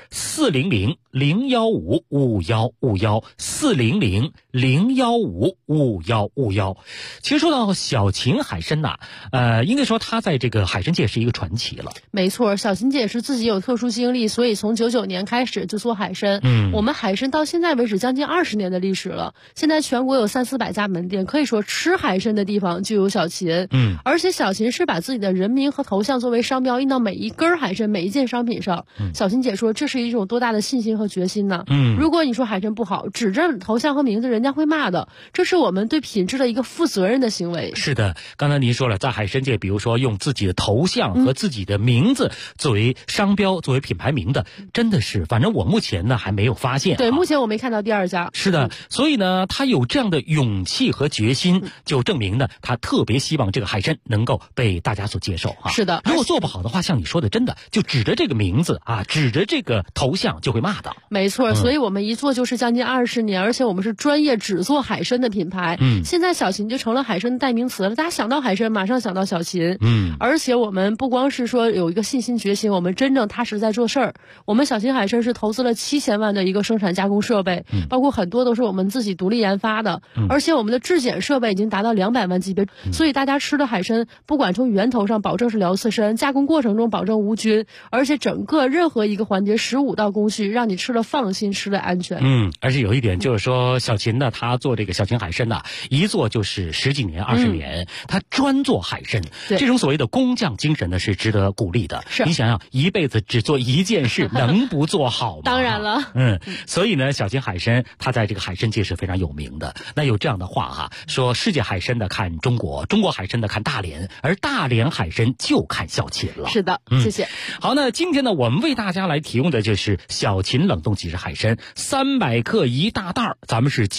400-015-5151，400-015-5151。其实说到小秦海参应该说它在这个海参界是一个传奇了。 没错，小秦姐是自己有特殊经历，所以从99年开始就做海参。我们海参到现在为止将近20年的历史了，现在全国有300-400家门店，可以说吃海参的地方就有小秦。而且小秦是把自己的人名和头像作为商标印到每一根海参每一件商品上。小秦姐说这是一种多大的信心和决心呢？如果你说海参不好，指着头像和名字，人家会骂的。这是我们对品质的一个负责任的行为。 是的，刚才您说了，在海参界，比如说用自己的头像和自己的名字作为商标、作为品牌名的，真的是，反正我目前呢还没有发现。 对，目前我没看到第二家。 是的，所以呢，他有这样的勇气和决心，就证明呢，他特别希望这个海参能够被大家所接受是的， 如果做不好的话，像你说的，真的就指着这个名字指着这个头像就会骂的。 没错，所以我们一做就是将近20年，而且我们是专业只做海参的品牌。现在小秦就成了海参的代名词了，大家想到海参马上想到小秦。而且我们不光是说有一个信心决心，我们真正踏实在做事儿。我们小秦海参是投资了7000万的一个生产加工设备，包括很多都是我们自己独立研发的，而且我们的质检设备已经达到200万级别，所以大家吃的海参不管从源头上保证是辽刺参，加工过程中保证无菌，而且整个任何一个环节15道工序，让你吃了放心，吃了安全。 而且有一点就是说，小秦呢，他做这个小秦海参一做就是10几年、20年，他专做海参，这种所谓的工匠精神呢是值得鼓励的。你想想，一辈子只做一件事，能不做好吗？ 当然了。 所以呢，小秦海参他在这个海参界是非常有名的。那有这样的话说世界海参的看中国，中国海参的看大连，而大连海参就看小秦了。 是的，谢谢。 好，那今天呢，我们为大家来提供的就是小秦冷冻即食海参，300克一大袋，咱们是9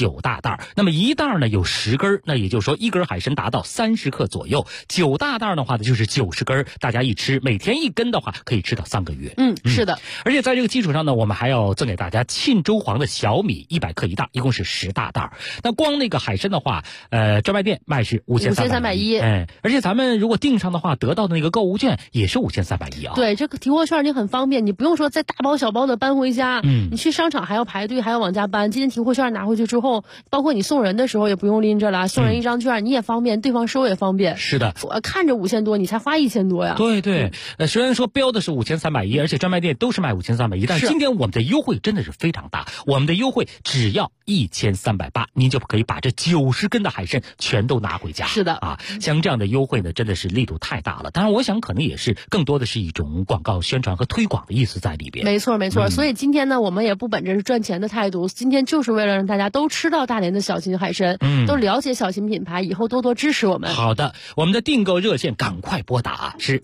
9大袋，那么一袋呢有10根，那也就是说一根海参达到30克左右，9大袋的话呢就是90根，大家一吃每天1根的话可以吃到3个月。 是的。 而且在这个基础上呢，我们还要赠给大家沁州黄的小米100克一袋，一共是10大袋。那光那个海参的话，专卖店卖是5310，而且咱们如果订上的话，得到的那个购物券也是5310啊。 对，这个提货券你很方便，你不用说再大包小包的搬回家，你去商场还要排队，还要往家搬。今天提货券拿回去之后，包括你送人的时候也不用拎着了，送人一张券你也方便，对方收也方便。 是的， 看着5000多，你才花1000多呀。 对对，虽然说标的是5310，而且专卖店都是卖5310，但是今天我们的优惠真的是非常大，我们的优惠只要1380，您就可以把这90根的海参全都拿回家。 是的啊，像这样的优惠呢，真的是力度太大了。当然，我想可能也是更多的是一种广告宣传和推广的意思在里边。 没错没错，所以今天呢，我们也不本着是赚钱的态度，今天就是为了让大家都吃到大连的小秦海参，都了解小秦品牌，以后多多支持我们。 好的，我们的订购热线赶快拨打是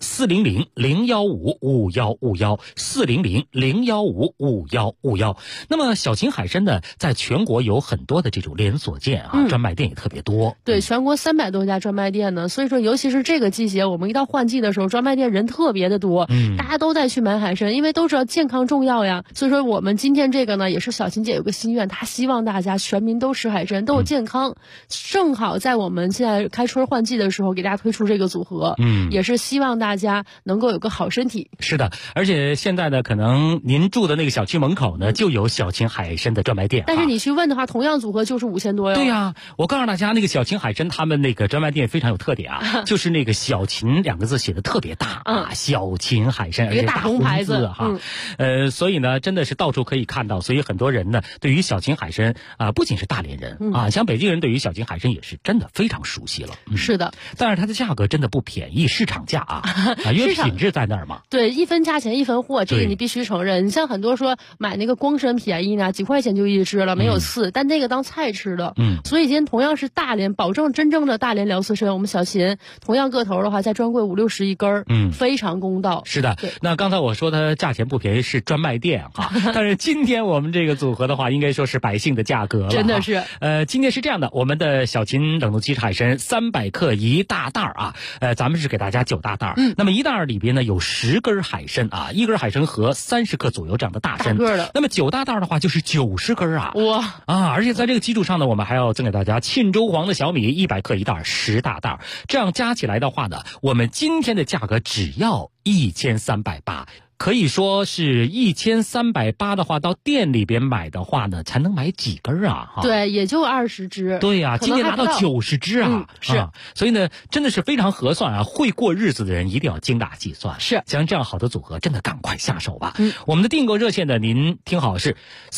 400-015-5151，400-015-5151。那么小秦海参呢，在全国有很多的这种连锁店啊，专卖店也特别多。 对，全国300多家专卖店呢，所以说尤其是这个季节，我们一到换季的时候，专卖店人特别的多，大家都在去买海参，因为都知道健康重要呀。所以说我们今天这个呢，也是小秦姐有个心愿，她希望大家全民都吃海参，都有健康。正好在我们现在开春换季的时候，给大家推出这个组合，也是希望大家能够有个好身体。 是的，而且现在呢，可能您住的那个小区门口呢，就有小秦海参的专卖店。 但是你去问的话，同样组合就是5000多哟。 对呀，我告诉大家，那个小秦海参他们那个专卖店非常有特点啊，就是那个小秦2个字写的特别大啊，小秦海参，而且大红牌子哈。所以呢，真的是到处可以看到，所以很多人呢，对于小秦海参不仅是大连人啊，像北京人对于小秦海参也是真的非常熟悉了。 是的， 但是它的价格真的不便宜，市场价啊，因为品质在那儿嘛。 对，一分价钱一分货，这个你必须承认。你像很多说买那个光参便宜呢，几块钱就一只了，没有刺，但那个当菜吃的。所以今天同样是大连，保证真正的大连辽刺参，我们小秦同样个头的话，在专柜50-60一根，非常公道。 是的，那刚才我说它价钱不便宜是专卖店哈，但是今天我们这个组合的话，应该说是百姓的价格了。 真的是。 今天是这样的，我们的小秦冷冻鸡海参300克一大袋啊，咱们是给大家9大袋。那么一袋里边呢有10根海参啊，一根海参和30克左右这样的大参。那么9大袋的话就是90根啊。 哇啊！而且在这个基础上呢，我们还要赠给大家沁州黄的小米100克一袋，10大袋。这样加起来的话呢，我们今天的价格只要1380。可以说是1380的话，到店里边买的话呢，才能买几根啊？ 对，也就20只。 对呀，今天拿到90只啊！ 是， 所以呢，真的是非常合算啊！会过日子的人一定要精打细算。 是， 像这样好的组合，真的赶快下手吧。我们的订购热线呢，您听好是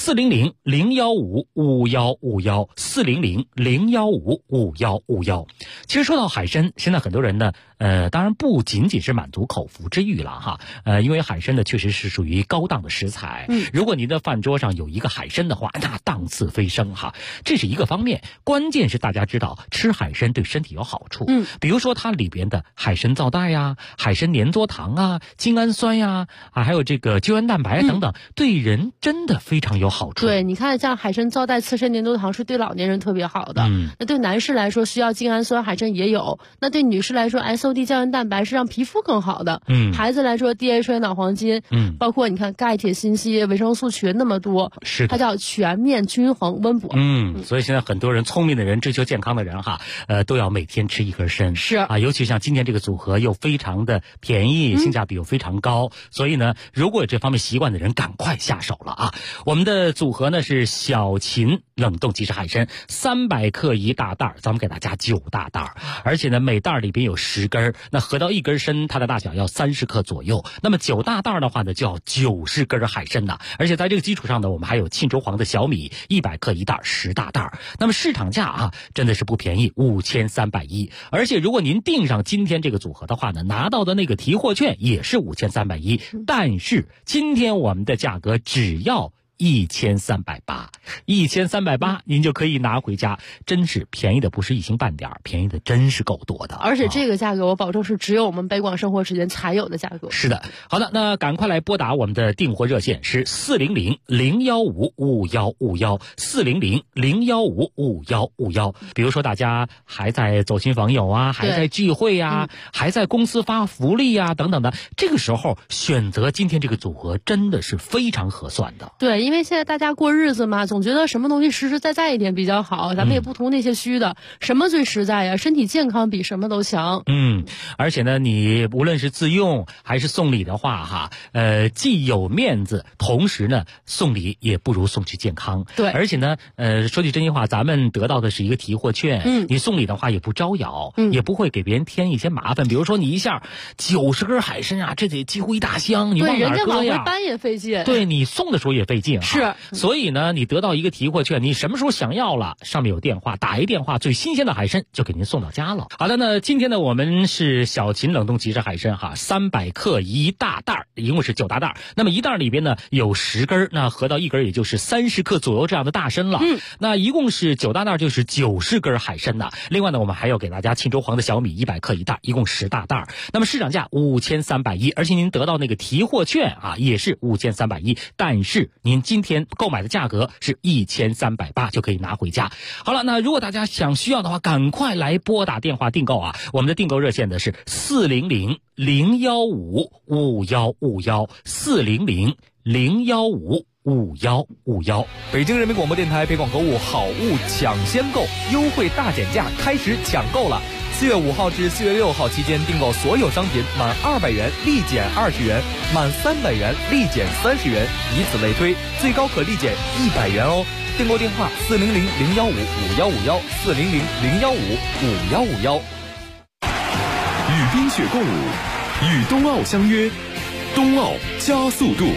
400-015-5151，400-015-5151。其实说到海参，现在很多人呢，当然不仅仅是满足口腹之欲了哈，因为海参呢确实是属于高档的食材。如果您的饭桌上有一个海参的话，那档次飞升哈，这是一个方面。关键是大家知道吃海参对身体有好处，比如说它里边的海参皂带呀、海参粘唑糖啊、精氨酸呀还有这个胶原蛋白等等，对人真的非常有好处。 对，你看像海参皂带、刺参粘唑糖是对老年人特别好的，那对男士来说需要精氨酸，海参也有；那对女士来说 SOD 胶原蛋白是让皮肤更好的，孩子来说 DHA 脑黄金，包括你看钙、铁、锌、硒、维生素群那么多， 是它叫全面均衡温补。 所以现在很多人聪明的人、追求健康的人哈，都要每天吃一根参。 是啊，尤其像今天这个组合又非常的便宜，性价比又非常高，所以呢，如果有这方面习惯的人，赶快下手了啊！我们的组合呢是小秦冷冻即食海参300克一大袋，咱们给大家9大袋，而且呢每袋里边有10根，那合到一根参，它的大小要30克左右。那么9大袋的话呢，就要90根海参呢，而且在这个基础上呢，我们还有沁州黄的小米100克一袋，10大袋。那么市场价啊，真的是不便宜，5310。而且如果您订上今天这个组合的话呢，拿到的那个提货券也是5310。但是今天我们的价格只要 1380，1380，您就可以拿回家，真是便宜的不是一星半点，便宜的真是够多的。 而且这个价格我保证是只有我们北广生活时间才有的价格。 是的，好的，那赶快来拨打我们的订货热线是400-015-5151，400-015-5151。比如说大家还在走亲访友啊，还在聚会啊，还在公司发福利啊等等的，这个时候选择今天这个组合真的是非常合算的。 对，因为现在大家过日子嘛，总觉得什么东西实实在在一点比较好，咱们也不图那些虚的，什么最实在呀？身体健康比什么都强。 而且呢，你无论是自用还是送礼的话哈，既有面子，同时呢送礼也不如送去健康。 对， 而且呢，说句真心话，咱们得到的是一个提货券，你送礼的话也不招摇，也不会给别人添一些麻烦。比如说你一下90根海参啊，这得几乎一大箱，你往哪搁呀？ 对，人家往回搬也费劲。 对，你送的时候也费劲。 是， 所以呢，你得到一个提货券，你什么时候想要了，上面有电话，打一电话，最新鲜的海参就给您送到家了。好的，那今天呢，我们是小秦冷冻即食海参哈，300克一大袋，一共是9大袋。那么一袋里边呢有10根，那合到一根也就是30克左右这样的大参了。那一共是9大袋，就是90根海参呢。另外呢，我们还要给大家沁州黄的小米100克一袋，一共10大袋。那么市场价5310，而且您得到那个提货券啊，也是5310，但是您今天购买的价格是1380，就可以拿回家。好了，那如果大家需要的话，赶快来拨打电话订购啊！我们的订购热线的是400-015-5151，400-015-5151。 北京人民广播电台北广购物好物抢先购优惠大减价开始抢购了。4月5号至4月6号期间，订购所有商品满200元立减20元，满300元立减30元，以此类推，最高可立减100元哦。订购电话400-015-5151，400-015-5151。 与冰雪共舞，与冬奥相约，冬奥加速度。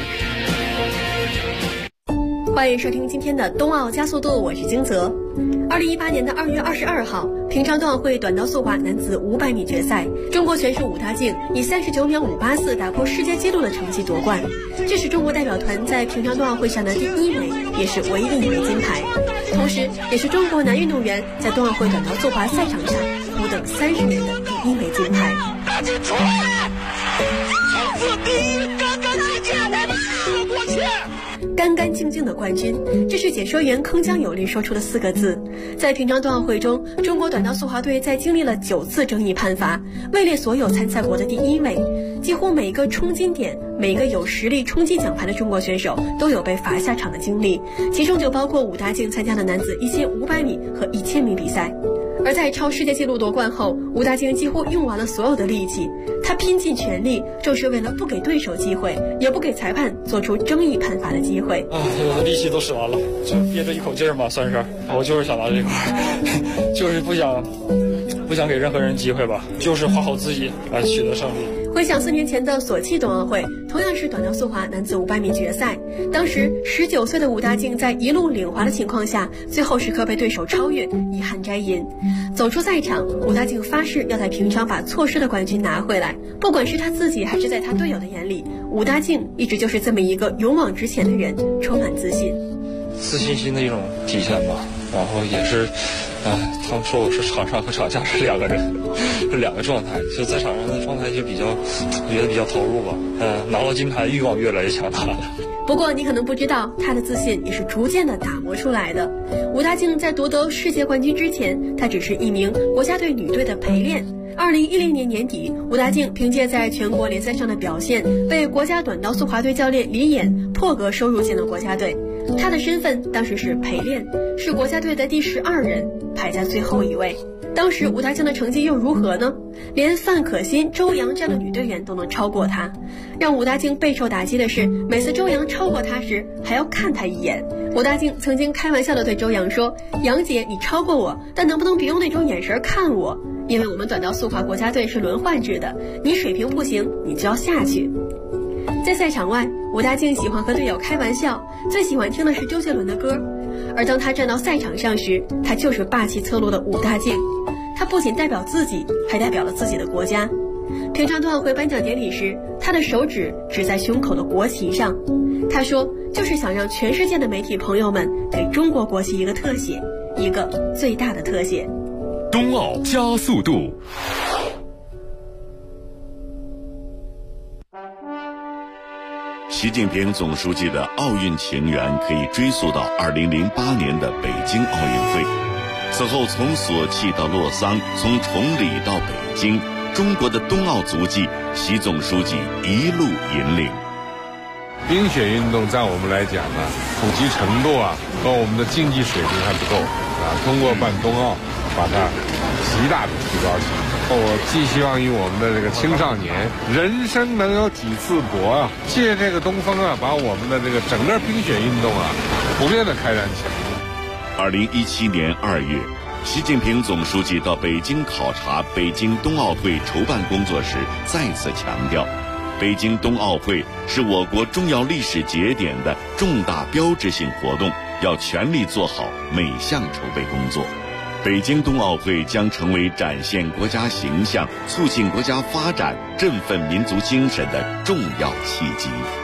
欢迎收听今天的冬奥加速度，我是金泽。2018年的2月22号，平昌冬奥会短道速滑男子500米决赛，中国选手武大靖以39秒584打破世界纪录的成绩夺冠，这是中国代表团在平昌冬奥会上的第1枚，也是唯一1枚金牌，同时也是中国男运动员在冬奥会短道速滑赛场上苦等30年的第1枚金牌。大靖出来，从此第1，干干净净，我们4个国旗。干干净净的冠军，这是解说员铿锵有力说出的4个字。在平昌冬奥会中，中国短道速滑队在经历了9次争议判罚，位列所有参赛国的第1位。几乎每个冲金点，每个有实力冲击奖牌的中国选手都有被罚下场的经历，其中就包括武大靖参加的男子1500米和1000米比赛。而在超世界纪录夺冠后，武大靖几乎用完了所有的力气，他拼尽全力，正是为了不给对手机会，也不给裁判做出争议判罚的机会。 我的力气都使完了，就憋着一口劲儿嘛，算是。我就是想拿这块，就是不想给任何人机会吧，就是花好自己来取得胜利。 回想4年前的索契冬奥会，同样是短道速滑男子500米决赛，当时19岁的武大靖在一路领滑的情况下，最后时刻被对手超越，遗憾摘银。走出赛场，武大靖发誓要在平昌把错失的冠军拿回来。不管是他自己还是在他队友的眼里，武大靖一直就是这么一个勇往直前的人，充满自信。 自信心的一种体现吧，然后也是，他们说我是场上和场下是2个人，是2个状态。就在场上的状态就我觉得比较投入吧。拿到金牌欲望越来越强大了。 不过你可能不知道，他的自信也是逐渐的打磨出来的。武大靖在夺得世界冠军之前，他只是一名国家队女队的陪练。2010年年底，武大靖凭借在全国联赛上的表现，被国家短道速滑队教练李岩破格收入进了国家队。他的身份当时是陪练，是国家队的第12人，排在最后一位。当时武大靖的成绩又如何呢？连范可新、周洋这样的女队员都能超过他。让武大靖备受打击的是，每次周洋超过他时还要看他一眼。武大靖曾经开玩笑地对周洋说：“杨姐，你超过我，但能不能别用那种眼神看我？因为我们短道速滑国家队是轮换制的，你水平不行，你就要下去。”在赛场外，武大靖喜欢和队友开玩笑，最喜欢听的是周杰伦的歌。而当他站到赛场上时，他就是霸气侧漏的武大靖。他不仅代表自己，还代表了自己的国家。平昌冬奥会颁奖典礼时，他的手指指在胸口的国旗上。他说：“ 就是想让全世界的媒体朋友们给中国国旗一个特写，一个最大的特写。 冬奥加速度。习近平总书记的奥运情缘可以追溯到2008年的北京奥运会。此后从索契到洛桑，从崇礼到北京，中国的冬奥足迹，习总书记一路引领。 冰雪运动在我们来讲呢，普及程度和我们的竞技水平还不够通过办冬奥，把它极大的提高起来。我寄希望于我们的这个青少年，人生能有几次搏借这个东风把我们的这个整个冰雪运动普遍的开展起来。 2017年2月，习近平总书记到北京考察北京冬奥会筹办工作时，再次强调，北京冬奥会是我国重要历史节点的重大标志性活动，要全力做好每项筹备工作。北京冬奥会将成为展现国家形象、促进国家发展、振奋民族精神的重要契机。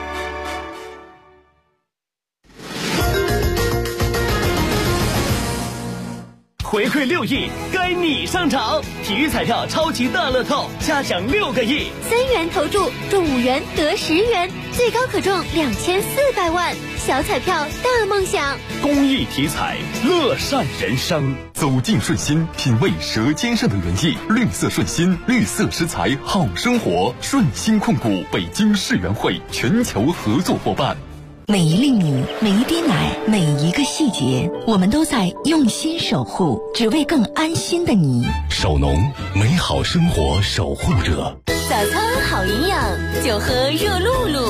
回馈6亿，该你上场！体育彩票超级大乐透，加奖6个亿 ，3元投注中5元得10元，最高可中2400万。小彩票大梦想， 公益体彩，乐善人生。 走进顺心，品味舌尖上的原意。绿色顺心，绿色食材好生活。顺心控股北京世园会全球合作伙伴。 每一粒米，每一滴奶，每一个细节，我们都在用心守护，只为更安心的你。 守农，美好生活守护者。 早餐好营养，就喝热露露。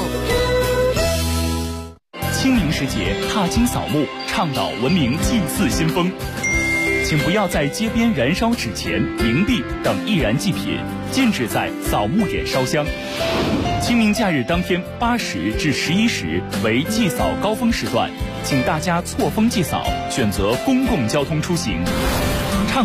清明时节，踏青扫墓，倡导文明祭祀新风。请不要在街边燃烧纸钱、冥币等易燃祭品，禁止在扫墓点烧香。清明假日当天8时至11时为祭扫高峰时段，请大家错峰祭扫，选择公共交通出行。